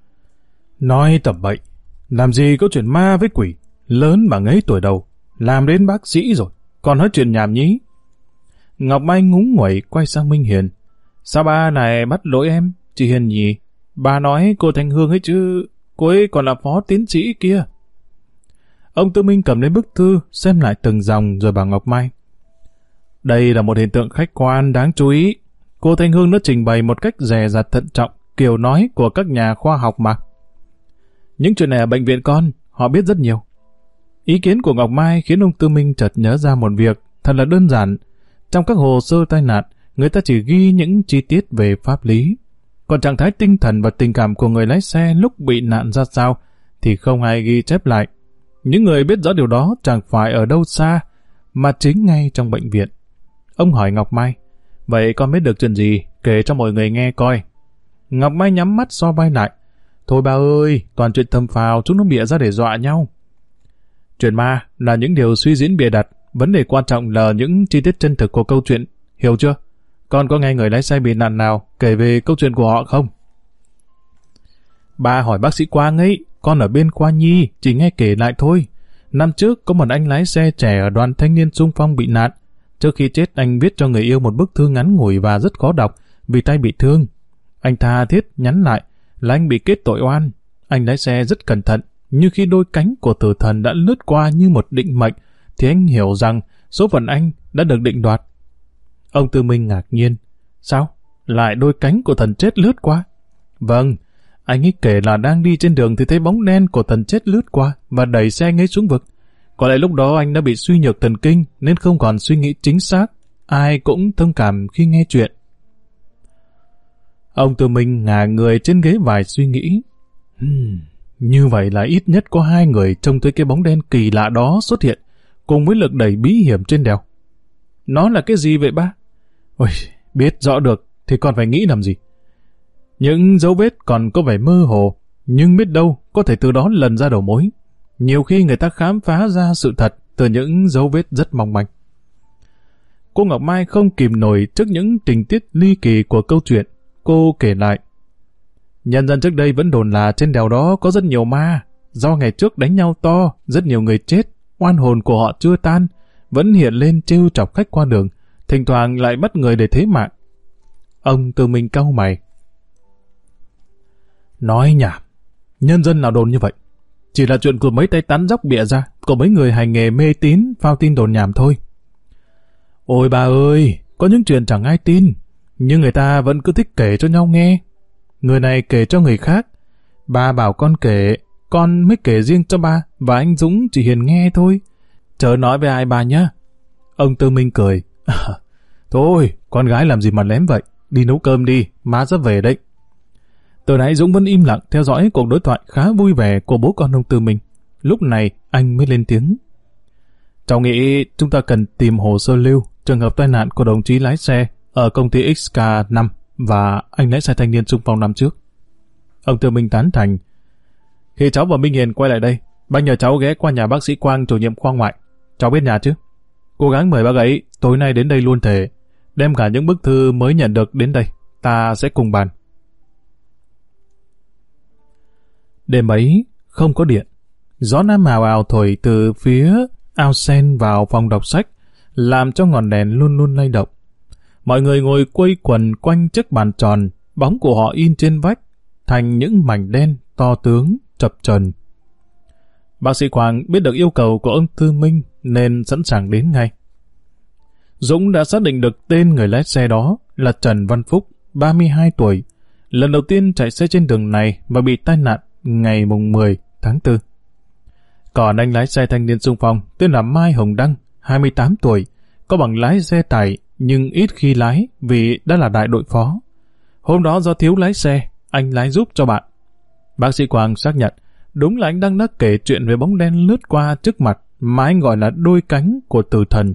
Nói tầm bậy. Làm gì có chuyện ma với quỷ. Lớn mà ngấy tuổi đầu. Làm đến bác sĩ rồi. Còn nói chuyện nhảm nhí. Ngọc Mai ngúng nguẩy quay sang Minh Hiền. Sao ba này bắt lỗi em? Chị Hiền nhỉ? Bà nói cô Thanh Hương ấy chứ. Cô ấy còn là phó tiến sĩ kia. Ông Tư Minh cầm lấy bức thư, xem lại từng dòng rồi bảo Ngọc Mai. Đây là một hiện tượng khách quan đáng chú ý. Cô Thanh Hương đã trình bày một cách dè dặt thận trọng, kiểu nói của các nhà khoa học mà. Những chuyện này ở bệnh viện con, họ biết rất nhiều. Ý kiến của Ngọc Mai khiến ông Tư Minh chợt nhớ ra một việc thật là đơn giản. Trong các hồ sơ tai nạn, người ta chỉ ghi những chi tiết về pháp lý. Còn trạng thái tinh thần và tình cảm của người lái xe lúc bị nạn ra sao thì không ai ghi chép lại. Những người biết rõ điều đó chẳng phải ở đâu xa, mà chính ngay trong bệnh viện. Ông hỏi Ngọc Mai, vậy con biết được chuyện gì? Kể cho mọi người nghe coi. Ngọc Mai nhắm mắt so vai lại. Thôi ba ơi, toàn chuyện thầm phào, chúng nó bịa ra để dọa nhau. Chuyện ma là những điều suy diễn bịa đặt, vấn đề quan trọng là những chi tiết chân thực của câu chuyện, hiểu chưa? Con có nghe người lái xe bị nạn nào kể về câu chuyện của họ không? Ba hỏi bác sĩ Quang ấy, con ở bên khoa nhi, chỉ nghe kể lại thôi. Năm trước có một anh lái xe trẻ ở đoàn thanh niên xung phong bị nạn. Trước khi chết anh viết cho người yêu một bức thư ngắn ngủi và rất khó đọc vì tay bị thương. Anh tha thiết nhắn lại là anh bị kết tội oan. Anh lái xe rất cẩn thận, như khi đôi cánh của tử thần đã lướt qua như một định mệnh, thì anh hiểu rằng số phận anh đã được định đoạt. Ông Tư Minh ngạc nhiên. Sao? Lại đôi cánh của thần chết lướt qua? Vâng, anh ấy kể là đang đi trên đường thì thấy bóng đen của thần chết lướt qua và đẩy xe anh ấy xuống vực. Có lẽ lúc đó anh đã bị suy nhược thần kinh nên không còn suy nghĩ chính xác. Ai cũng thông cảm khi nghe chuyện. Ông Tư Minh ngả người trên ghế vải suy nghĩ. Như vậy là ít nhất có 2 người trông thấy cái bóng đen kỳ lạ đó xuất hiện cùng với lực đẩy bí hiểm trên đèo. Nó là cái gì vậy ba? Ôi, biết rõ được thì còn phải nghĩ làm gì? Những dấu vết còn có vẻ mơ hồ, nhưng biết đâu có thể từ đó lần ra đầu mối. Nhiều khi người ta khám phá ra sự thật từ những dấu vết rất mong manh. Cô Ngọc Mai không kìm nổi trước những tình tiết ly kỳ của câu chuyện. cô kể lại. Nhân dân trước đây vẫn đồn là trên đèo đó có rất nhiều ma. Do ngày trước đánh nhau to, rất nhiều người chết, oan hồn của họ chưa tan, vẫn hiện lên trêu chọc khách qua đường, thỉnh thoảng lại bắt người để thế mạng. Ông Tư Minh cau mày. Nói nhảm, nhân dân nào đồn như vậy? Chỉ là chuyện của mấy tay tán dóc bịa ra, của mấy người hành nghề mê tín, phao tin đồn nhảm thôi. Ôi bà ơi, có những chuyện chẳng ai tin, nhưng người ta vẫn cứ thích kể cho nhau nghe. Người này kể cho người khác. Bà bảo con kể, con mới kể riêng cho ba, và anh Dũng chỉ hiền nghe thôi. Chớ nói với ai bà nhá. Ông Tư Minh cười. Thôi, con gái làm gì mà lém vậy? Đi nấu cơm đi, má sắp về đấy. Từ nãy Dũng vẫn im lặng theo dõi cuộc đối thoại khá vui vẻ của bố con ông Tư Minh. Lúc này anh mới lên tiếng. Cháu nghĩ chúng ta cần tìm hồ sơ lưu trường hợp tai nạn của đồng chí lái xe ở công ty XK5 và anh lái xe thanh niên xung phong năm trước. Ông Tư Minh tán thành. Khi cháu và Minh Hiền quay lại đây, bác nhờ cháu ghé qua nhà bác sĩ Quang, chủ nhiệm khoa ngoại. Cháu biết nhà chứ? Cố gắng mời bác ấy tối nay đến đây luôn thể. Đem cả những bức thư mới nhận được đến đây. Ta sẽ cùng bàn. Đêm ấy, không có điện. Gió nam ào ào thổi từ phía ao sen vào phòng đọc sách, làm cho ngọn đèn luôn luôn lay động. Mọi người ngồi quây quần quanh chiếc bàn tròn, bóng của họ in trên vách, thành những mảnh đen to tướng, chập chờn. Bác sĩ Quang biết được yêu cầu của ông Tư Minh nên sẵn sàng đến ngay. Dũng đã xác định được tên người lái xe đó là Trần Văn Phúc, 32 tuổi, lần đầu tiên chạy xe trên đường này và bị tai nạn ngày mùng 10 tháng 4. Còn anh lái xe thanh niên xung phong tên là Mai Hồng Đăng, 28 tuổi, có bằng lái xe tải nhưng ít khi lái vì đã là đại đội phó. Hôm đó do thiếu lái xe, anh lái giúp cho bạn. Bác sĩ Quang xác nhận, đúng là anh Đăng đã kể chuyện về bóng đen lướt qua trước mặt mà anh gọi là đôi cánh của tử thần.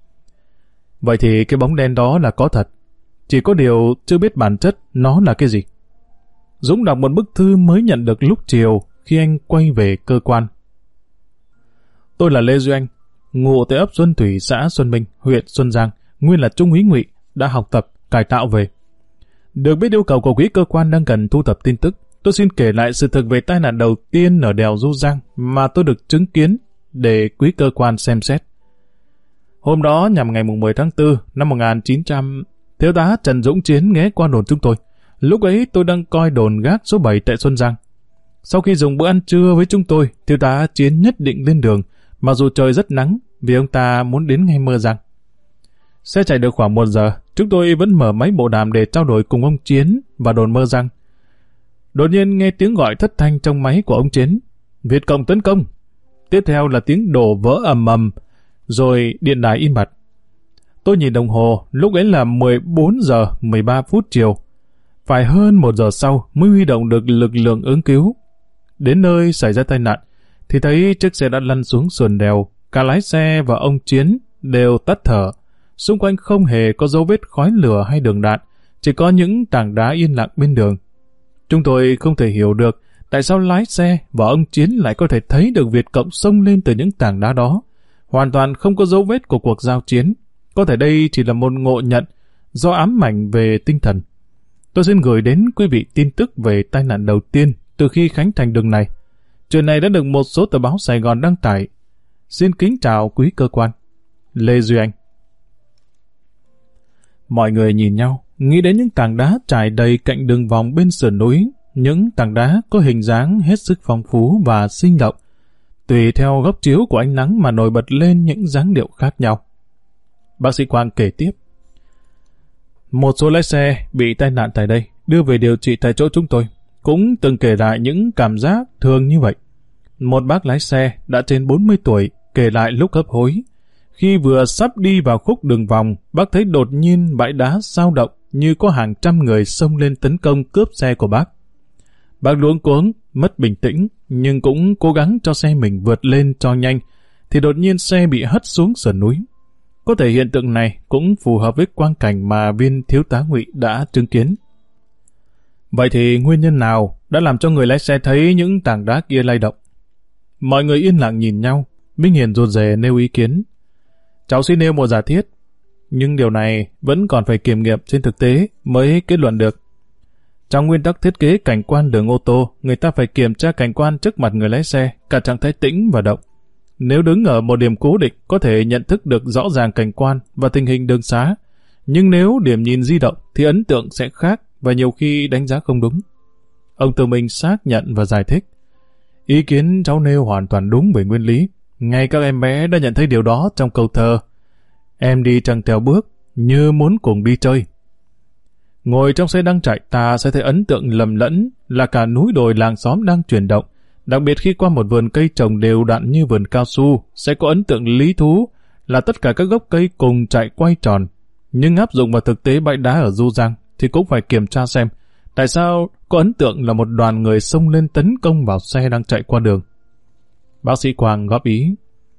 Vậy thì cái bóng đen đó là có thật, chỉ có điều chưa biết bản chất nó là cái gì. Dũng đọc một bức thư mới nhận được lúc chiều khi anh quay về cơ quan. Tôi là Lê Duy Anh, ngụ tại ấp Xuân Thủy, xã Xuân Minh, huyện Xuân Giang, nguyên là trung úy ngụy, đã học tập, cải tạo về. Được biết yêu cầu của quý cơ quan đang cần thu thập tin tức, tôi xin kể lại sự thực về tai nạn đầu tiên ở đèo Du Giang mà tôi được chứng kiến để quý cơ quan xem xét. Hôm đó nhằm ngày 10 tháng 4 năm 1900, thiếu tá Trần Dũng Chiến ghé qua đồn chúng tôi. Lúc ấy tôi đang coi đồn gác số 7 tại Xuân Giang. Sau khi dùng bữa ăn trưa với chúng tôi, thiếu tá Chiến nhất định lên đường, mặc dù trời rất nắng vì ông ta muốn đến ngay Mơ Giang. Xe chạy được khoảng 1 giờ, chúng tôi vẫn mở máy bộ đàm để trao đổi cùng ông Chiến và đồn Mơ Giang. Đột nhiên nghe tiếng gọi thất thanh trong máy của ông Chiến. Việt Cộng tấn công. Tiếp theo là tiếng đổ vỡ ầm ầm, rồi điện đài im bặt. Tôi nhìn đồng hồ, lúc ấy là 14 giờ 13 phút chiều. Phải hơn 1 giờ sau mới huy động được lực lượng ứng cứu. Đến nơi xảy ra tai nạn, thì thấy chiếc xe đã lăn xuống sườn đèo, cả lái xe và ông Chiến đều tắt thở. Xung quanh không hề có dấu vết khói lửa hay đường đạn, chỉ có những tảng đá yên lặng bên đường. Chúng tôi không thể hiểu được tại sao lái xe và ông Chiến lại có thể thấy được Việt Cộng xông lên từ những tảng đá đó. Hoàn toàn không có dấu vết của cuộc giao chiến. Có thể đây chỉ là một ngộ nhận do ám ảnh về tinh thần. Tôi xin gửi đến quý vị tin tức về tai nạn đầu tiên từ khi khánh thành đường này. Chuyện này đã được một số tờ báo Sài Gòn đăng tải. Xin kính chào quý cơ quan. Lê Duy Anh. Mọi người nhìn nhau, nghĩ đến những tảng đá trải đầy cạnh đường vòng bên sườn núi. Những tảng đá có hình dáng hết sức phong phú và sinh động, tùy theo góc chiếu của ánh nắng mà nổi bật lên những dáng điệu khác nhau. Bác sĩ Quang kể tiếp. Một số lái xe bị tai nạn tại đây, đưa về điều trị tại chỗ chúng tôi, cũng từng kể lại những cảm giác thường như vậy. Một bác lái xe đã trên 40 tuổi kể lại lúc hấp hối. Khi vừa sắp đi vào khúc đường vòng, bác thấy đột nhiên bãi đá xao động như có hàng trăm người xông lên tấn công cướp xe của bác. Bác luống cuống, mất bình tĩnh, nhưng cũng cố gắng cho xe mình vượt lên cho nhanh, thì đột nhiên xe bị hất xuống sườn núi. Có thể hiện tượng này cũng phù hợp với quang cảnh mà viên thiếu tá Ngụy đã chứng kiến. Vậy thì nguyên nhân nào đã làm cho người lái xe thấy những tảng đá kia lay động? Mọi người yên lặng nhìn nhau. Minh Hiền rụt rè nêu ý kiến. Cháu xin nêu một giả thiết, nhưng điều này vẫn còn phải kiểm nghiệm trên thực tế mới kết luận được. Trong nguyên tắc thiết kế cảnh quan đường ô tô, người ta phải kiểm tra cảnh quan trước mặt người lái xe, cả trạng thái tĩnh và động. Nếu đứng ở một điểm cố định, có thể nhận thức được rõ ràng cảnh quan và tình hình đường xá. Nhưng nếu điểm nhìn di động, thì ấn tượng sẽ khác và nhiều khi đánh giá không đúng. Ông Tư Minh xác nhận và giải thích. Ý kiến cháu nêu hoàn toàn đúng về nguyên lý. Ngay các em bé đã nhận thấy điều đó trong câu thơ. Em đi chẳng theo bước, như muốn cùng đi chơi. Ngồi trong xe đang chạy, ta sẽ thấy ấn tượng lầm lẫn là cả núi đồi làng xóm đang chuyển động. Đặc biệt khi qua một vườn cây trồng đều đặn như vườn cao su, sẽ có ấn tượng lý thú là tất cả các gốc cây cùng chạy quay tròn. Nhưng áp dụng vào thực tế bãi đá ở Du Giang thì cũng phải kiểm tra xem tại sao có ấn tượng là một đoàn người xông lên tấn công vào xe đang chạy qua đường. Bác sĩ Quang góp ý.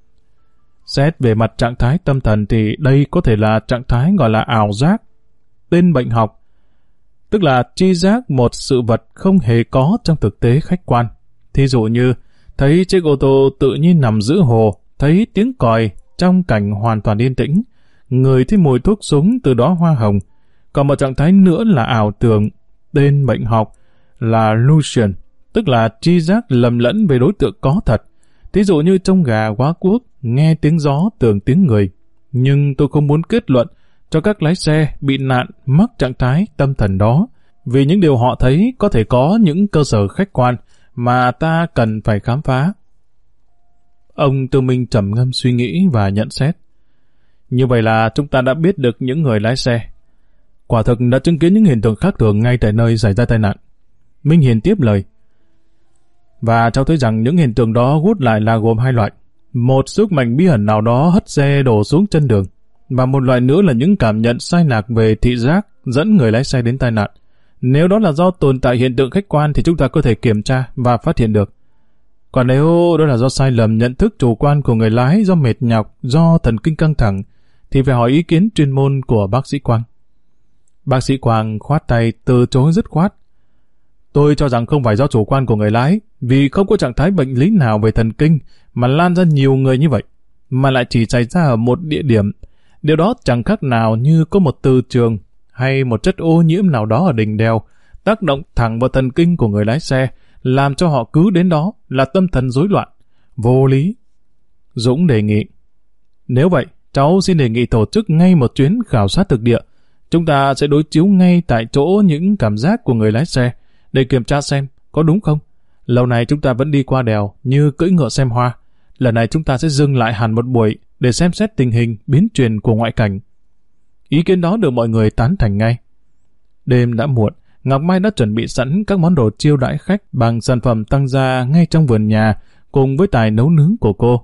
Xét về mặt trạng thái tâm thần thì đây có thể là trạng thái gọi là ảo giác. Tên bệnh học, tức là tri giác một sự vật không hề có trong thực tế khách quan. Thí dụ như thấy chiếc ô tô tự nhiên nằm giữa hồ, thấy tiếng còi trong cảnh hoàn toàn yên tĩnh, ngửi thấy mùi thuốc súng từ đóa hoa hồng. Còn một trạng thái nữa là ảo tưởng, tên bệnh học là illusion, tức là tri giác lầm lẫn về đối tượng có thật. Thí dụ như trông gà quá cuốc, nghe tiếng gió tưởng tiếng người. Nhưng tôi không muốn kết luận cho các lái xe bị nạn mắc trạng thái tâm thần đó, vì những điều họ thấy có thể có những cơ sở khách quan mà ta cần phải khám phá. Ông Tư Minh trầm ngâm suy nghĩ và nhận xét. Như vậy là chúng ta đã biết được những người lái xe quả thực đã chứng kiến những hiện tượng khác thường ngay tại nơi xảy ra tai nạn. Minh Hiền tiếp lời. Và cháu thấy rằng những hiện tượng đó gút lại là gồm hai loại. Một, sức mạnh bí ẩn nào đó hất xe đổ xuống chân đường. Và một loại nữa là những cảm nhận sai lạc về thị giác dẫn người lái xe đến tai nạn. Nếu đó là do tồn tại hiện tượng khách quan thì chúng ta có thể kiểm tra và phát hiện được. Còn nếu đó là do sai lầm nhận thức chủ quan của người lái, do mệt nhọc, do thần kinh căng thẳng, thì phải hỏi ý kiến chuyên môn của bác sĩ Quang. Bác sĩ Quang khoát tay từ chối dứt khoát. Tôi cho rằng không phải do chủ quan của người lái, vì không có trạng thái bệnh lý nào về thần kinh mà lan ra nhiều người như vậy, mà lại chỉ xảy ra ở một địa điểm. Điều đó chẳng khác nào như có một từ trường hay một chất ô nhiễm nào đó ở đỉnh đèo tác động thẳng vào thần kinh của người lái xe, làm cho họ cứ đến đó là tâm thần rối loạn, vô lý. Dũng đề nghị. Nếu vậy, cháu xin đề nghị tổ chức ngay một chuyến khảo sát thực địa. Chúng ta sẽ đối chiếu ngay tại chỗ những cảm giác của người lái xe để kiểm tra xem có đúng không. Lâu này chúng ta vẫn đi qua đèo như cưỡi ngựa xem hoa. Lần này chúng ta sẽ dừng lại hẳn một buổi để xem xét tình hình biến chuyển của ngoại cảnh. Ý kiến đó được mọi người tán thành ngay. Đêm đã muộn, Ngọc Mai đã chuẩn bị sẵn các món đồ chiêu đãi khách bằng sản phẩm tăng gia ngay trong vườn nhà cùng với tài nấu nướng của cô.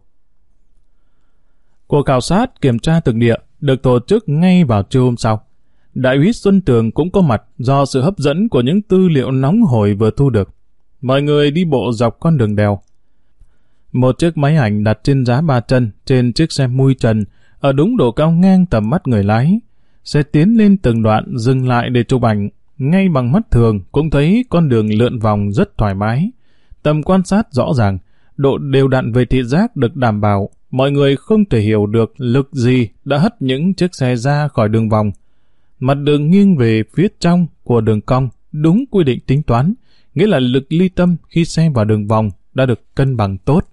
Cuộc khảo sát kiểm tra thực địa được tổ chức ngay vào trưa hôm sau. Đại úy Xuân Tường cũng có mặt do sự hấp dẫn của những tư liệu nóng hổi vừa thu được. Mọi người đi bộ dọc con đường đèo. Một chiếc máy ảnh đặt trên giá 3 chân trên chiếc xe mui trần ở đúng độ cao ngang tầm mắt người lái. Xe tiến lên từng đoạn dừng lại để chụp ảnh. Ngay bằng mắt thường cũng thấy con đường lượn vòng rất thoải mái. Tầm quan sát rõ ràng, độ đều đặn về thị giác được đảm bảo. Mọi người không thể hiểu được lực gì đã hất những chiếc xe ra khỏi đường vòng. Mặt đường nghiêng về phía trong của đường cong đúng quy định tính toán, nghĩa là lực ly tâm khi xe vào đường vòng đã được cân bằng tốt.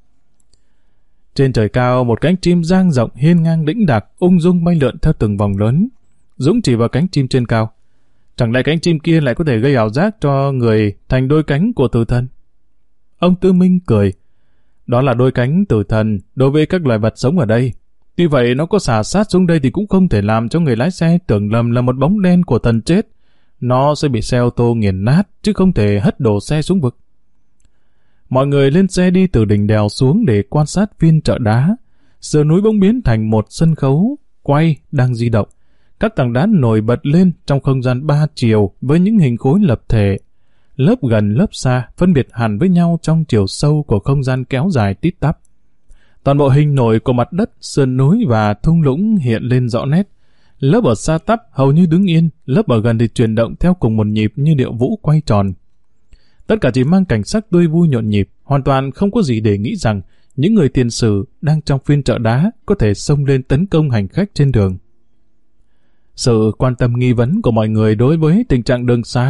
Trên trời cao, một cánh chim dang rộng hiên ngang đĩnh đạc ung dung bay lượn theo từng vòng lớn. Dũng chỉ vào cánh chim trên cao. Chẳng lẽ cánh chim kia lại có thể gây ảo giác cho người thành đôi cánh của tử thần? Ông Tư Minh cười. Đó là đôi cánh tử thần đối với các loài vật sống ở đây. Tuy vậy nó có xả sát xuống đây thì cũng không thể làm cho người lái xe tưởng lầm là một bóng đen của thần chết. Nó sẽ bị xe ô tô nghiền nát chứ không thể hất đổ xe xuống vực. Mọi người lên xe đi từ đỉnh đèo xuống để quan sát phiên chợ đá. Sườn núi bỗng biến thành một sân khấu quay đang di động. Các tảng đá nổi bật lên trong không gian 3 chiều với những hình khối lập thể. Lớp gần lớp xa phân biệt hẳn với nhau trong chiều sâu của không gian kéo dài tít tắp. Toàn bộ hình nổi của mặt đất, sườn núi và thung lũng hiện lên rõ nét. Lớp ở xa tắp hầu như đứng yên, lớp ở gần thì chuyển động theo cùng một nhịp như điệu vũ quay tròn. Tất cả chỉ mang cảnh sắc tươi vui nhộn nhịp, hoàn toàn không có gì để nghĩ rằng những người tiền sử đang trong phiên chợ đá có thể xông lên tấn công hành khách trên đường. Sự quan tâm nghi vấn của mọi người đối với tình trạng đường xá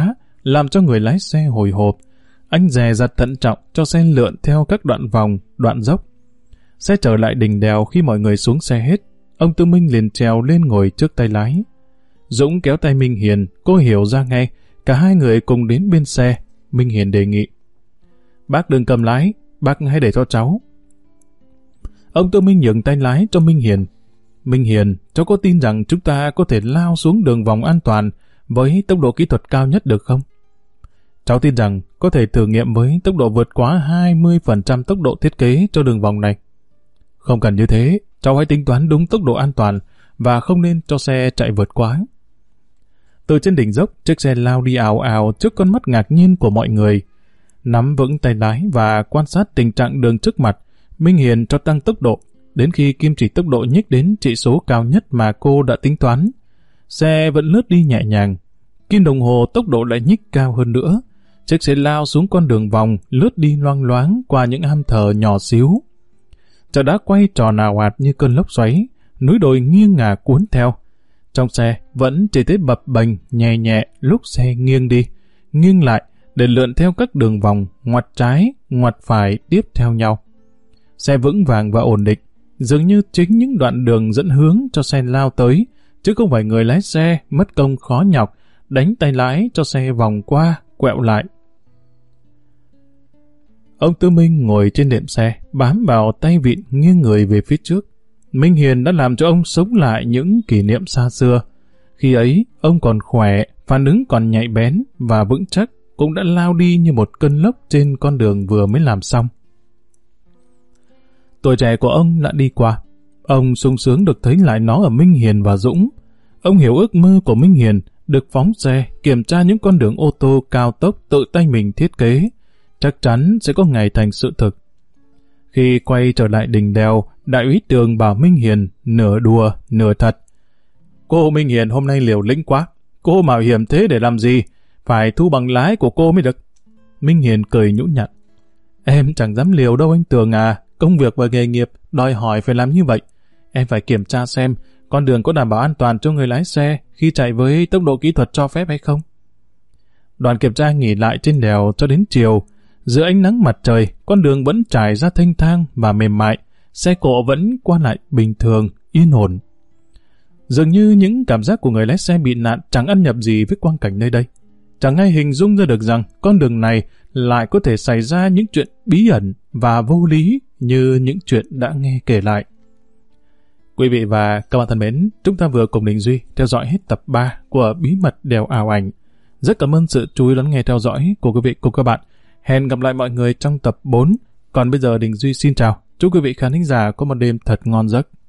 làm cho người lái xe hồi hộp. Anh dè dặt thận trọng cho xe lượn theo các đoạn vòng, đoạn dốc. Xe trở lại đỉnh đèo khi mọi người xuống xe hết. Ông Tư Minh liền trèo lên ngồi trước tay lái. Dũng kéo tay Minh Hiền, cô hiểu ra ngay. Cả hai người cùng đến bên xe. Minh Hiền đề nghị: "Bác đừng cầm lái, bác hãy để cho cháu." Ông Tư Minh nhường tay lái cho Minh Hiền. "Minh Hiền, cháu có tin rằng chúng ta có thể lao xuống đường vòng an toàn với tốc độ kỹ thuật cao nhất được không?" "Cháu tin rằng có thể thử nghiệm với tốc độ vượt quá 20% tốc độ thiết kế cho đường vòng này." "Không cần như thế, cháu hãy tính toán đúng tốc độ an toàn và không nên cho xe chạy vượt quá." Từ trên đỉnh dốc, chiếc xe lao đi ào ào trước con mắt ngạc nhiên của mọi người. Nắm vững tay lái và quan sát tình trạng đường trước mặt, Minh Hiền cho tăng tốc độ, đến khi kim chỉ tốc độ nhích đến chỉ số cao nhất mà cô đã tính toán. Xe vẫn lướt đi nhẹ nhàng. Kim đồng hồ tốc độ lại nhích cao hơn nữa. Chiếc xe lao xuống con đường vòng, lướt đi loang loáng qua những am thờ nhỏ xíu. Chợ đã quay tròn ào ạt như cơn lốc xoáy, núi đồi nghiêng ngả cuốn theo. Trong xe vẫn chỉ thấy bập bềnh nhẹ nhẹ lúc xe nghiêng đi, nghiêng lại để lượn theo các đường vòng, ngoặt trái, ngoặt phải tiếp theo nhau. Xe vững vàng và ổn định, dường như chính những đoạn đường dẫn hướng cho xe lao tới, chứ không phải người lái xe mất công khó nhọc đánh tay lái cho xe vòng qua, quẹo lại. Ông Tư Minh ngồi trên đệm xe, bám vào tay vịn nghiêng người về phía trước. Minh Hiền đã làm cho ông sống lại những kỷ niệm xa xưa. Khi ấy, ông còn khỏe, phản ứng còn nhạy bén và vững chắc, cũng đã lao đi như một cơn lốc trên con đường vừa mới làm xong. Tuổi trẻ của ông đã đi qua. Ông sung sướng được thấy lại nó ở Minh Hiền và Dũng. Ông hiểu ước mơ của Minh Hiền được phóng xe, kiểm tra những con đường ô tô cao tốc tự tay mình thiết kế. Chắc chắn sẽ có ngày thành sự thực. Khi quay trở lại đỉnh đèo, Đại úy Tường bảo Minh Hiền nửa đùa, nửa thật: "Cô Minh Hiền hôm nay liều lĩnh quá. Cô mạo hiểm thế để làm gì? Phải thu bằng lái của cô mới được." Minh Hiền cười nhũn nhặn: "Em chẳng dám liều đâu anh Tường à. Công việc và nghề nghiệp đòi hỏi phải làm như vậy. Em phải kiểm tra xem con đường có đảm bảo an toàn cho người lái xe khi chạy với tốc độ kỹ thuật cho phép hay không." Đoàn kiểm tra nghỉ lại trên đèo cho đến chiều. Giữa ánh nắng mặt trời, con đường vẫn trải ra thênh thang và mềm mại. Xe cộ vẫn qua lại bình thường, yên ổn. Dường như những cảm giác của người lái xe bị nạn chẳng ăn nhập gì với quang cảnh nơi đây. Chẳng ai hình dung ra được rằng con đường này lại có thể xảy ra những chuyện bí ẩn và vô lý như những chuyện đã nghe kể lại. Quý vị và các bạn thân mến, chúng ta vừa cùng Đình Duy theo dõi hết tập 3 của Bí mật đèo ảo ảnh. Rất cảm ơn sự chú ý lắng nghe theo dõi của quý vị cùng các bạn. Hẹn gặp lại mọi người trong tập 4. Còn bây giờ Đình Duy xin chào. Chúc quý vị khán thính giả có một đêm thật ngon giấc.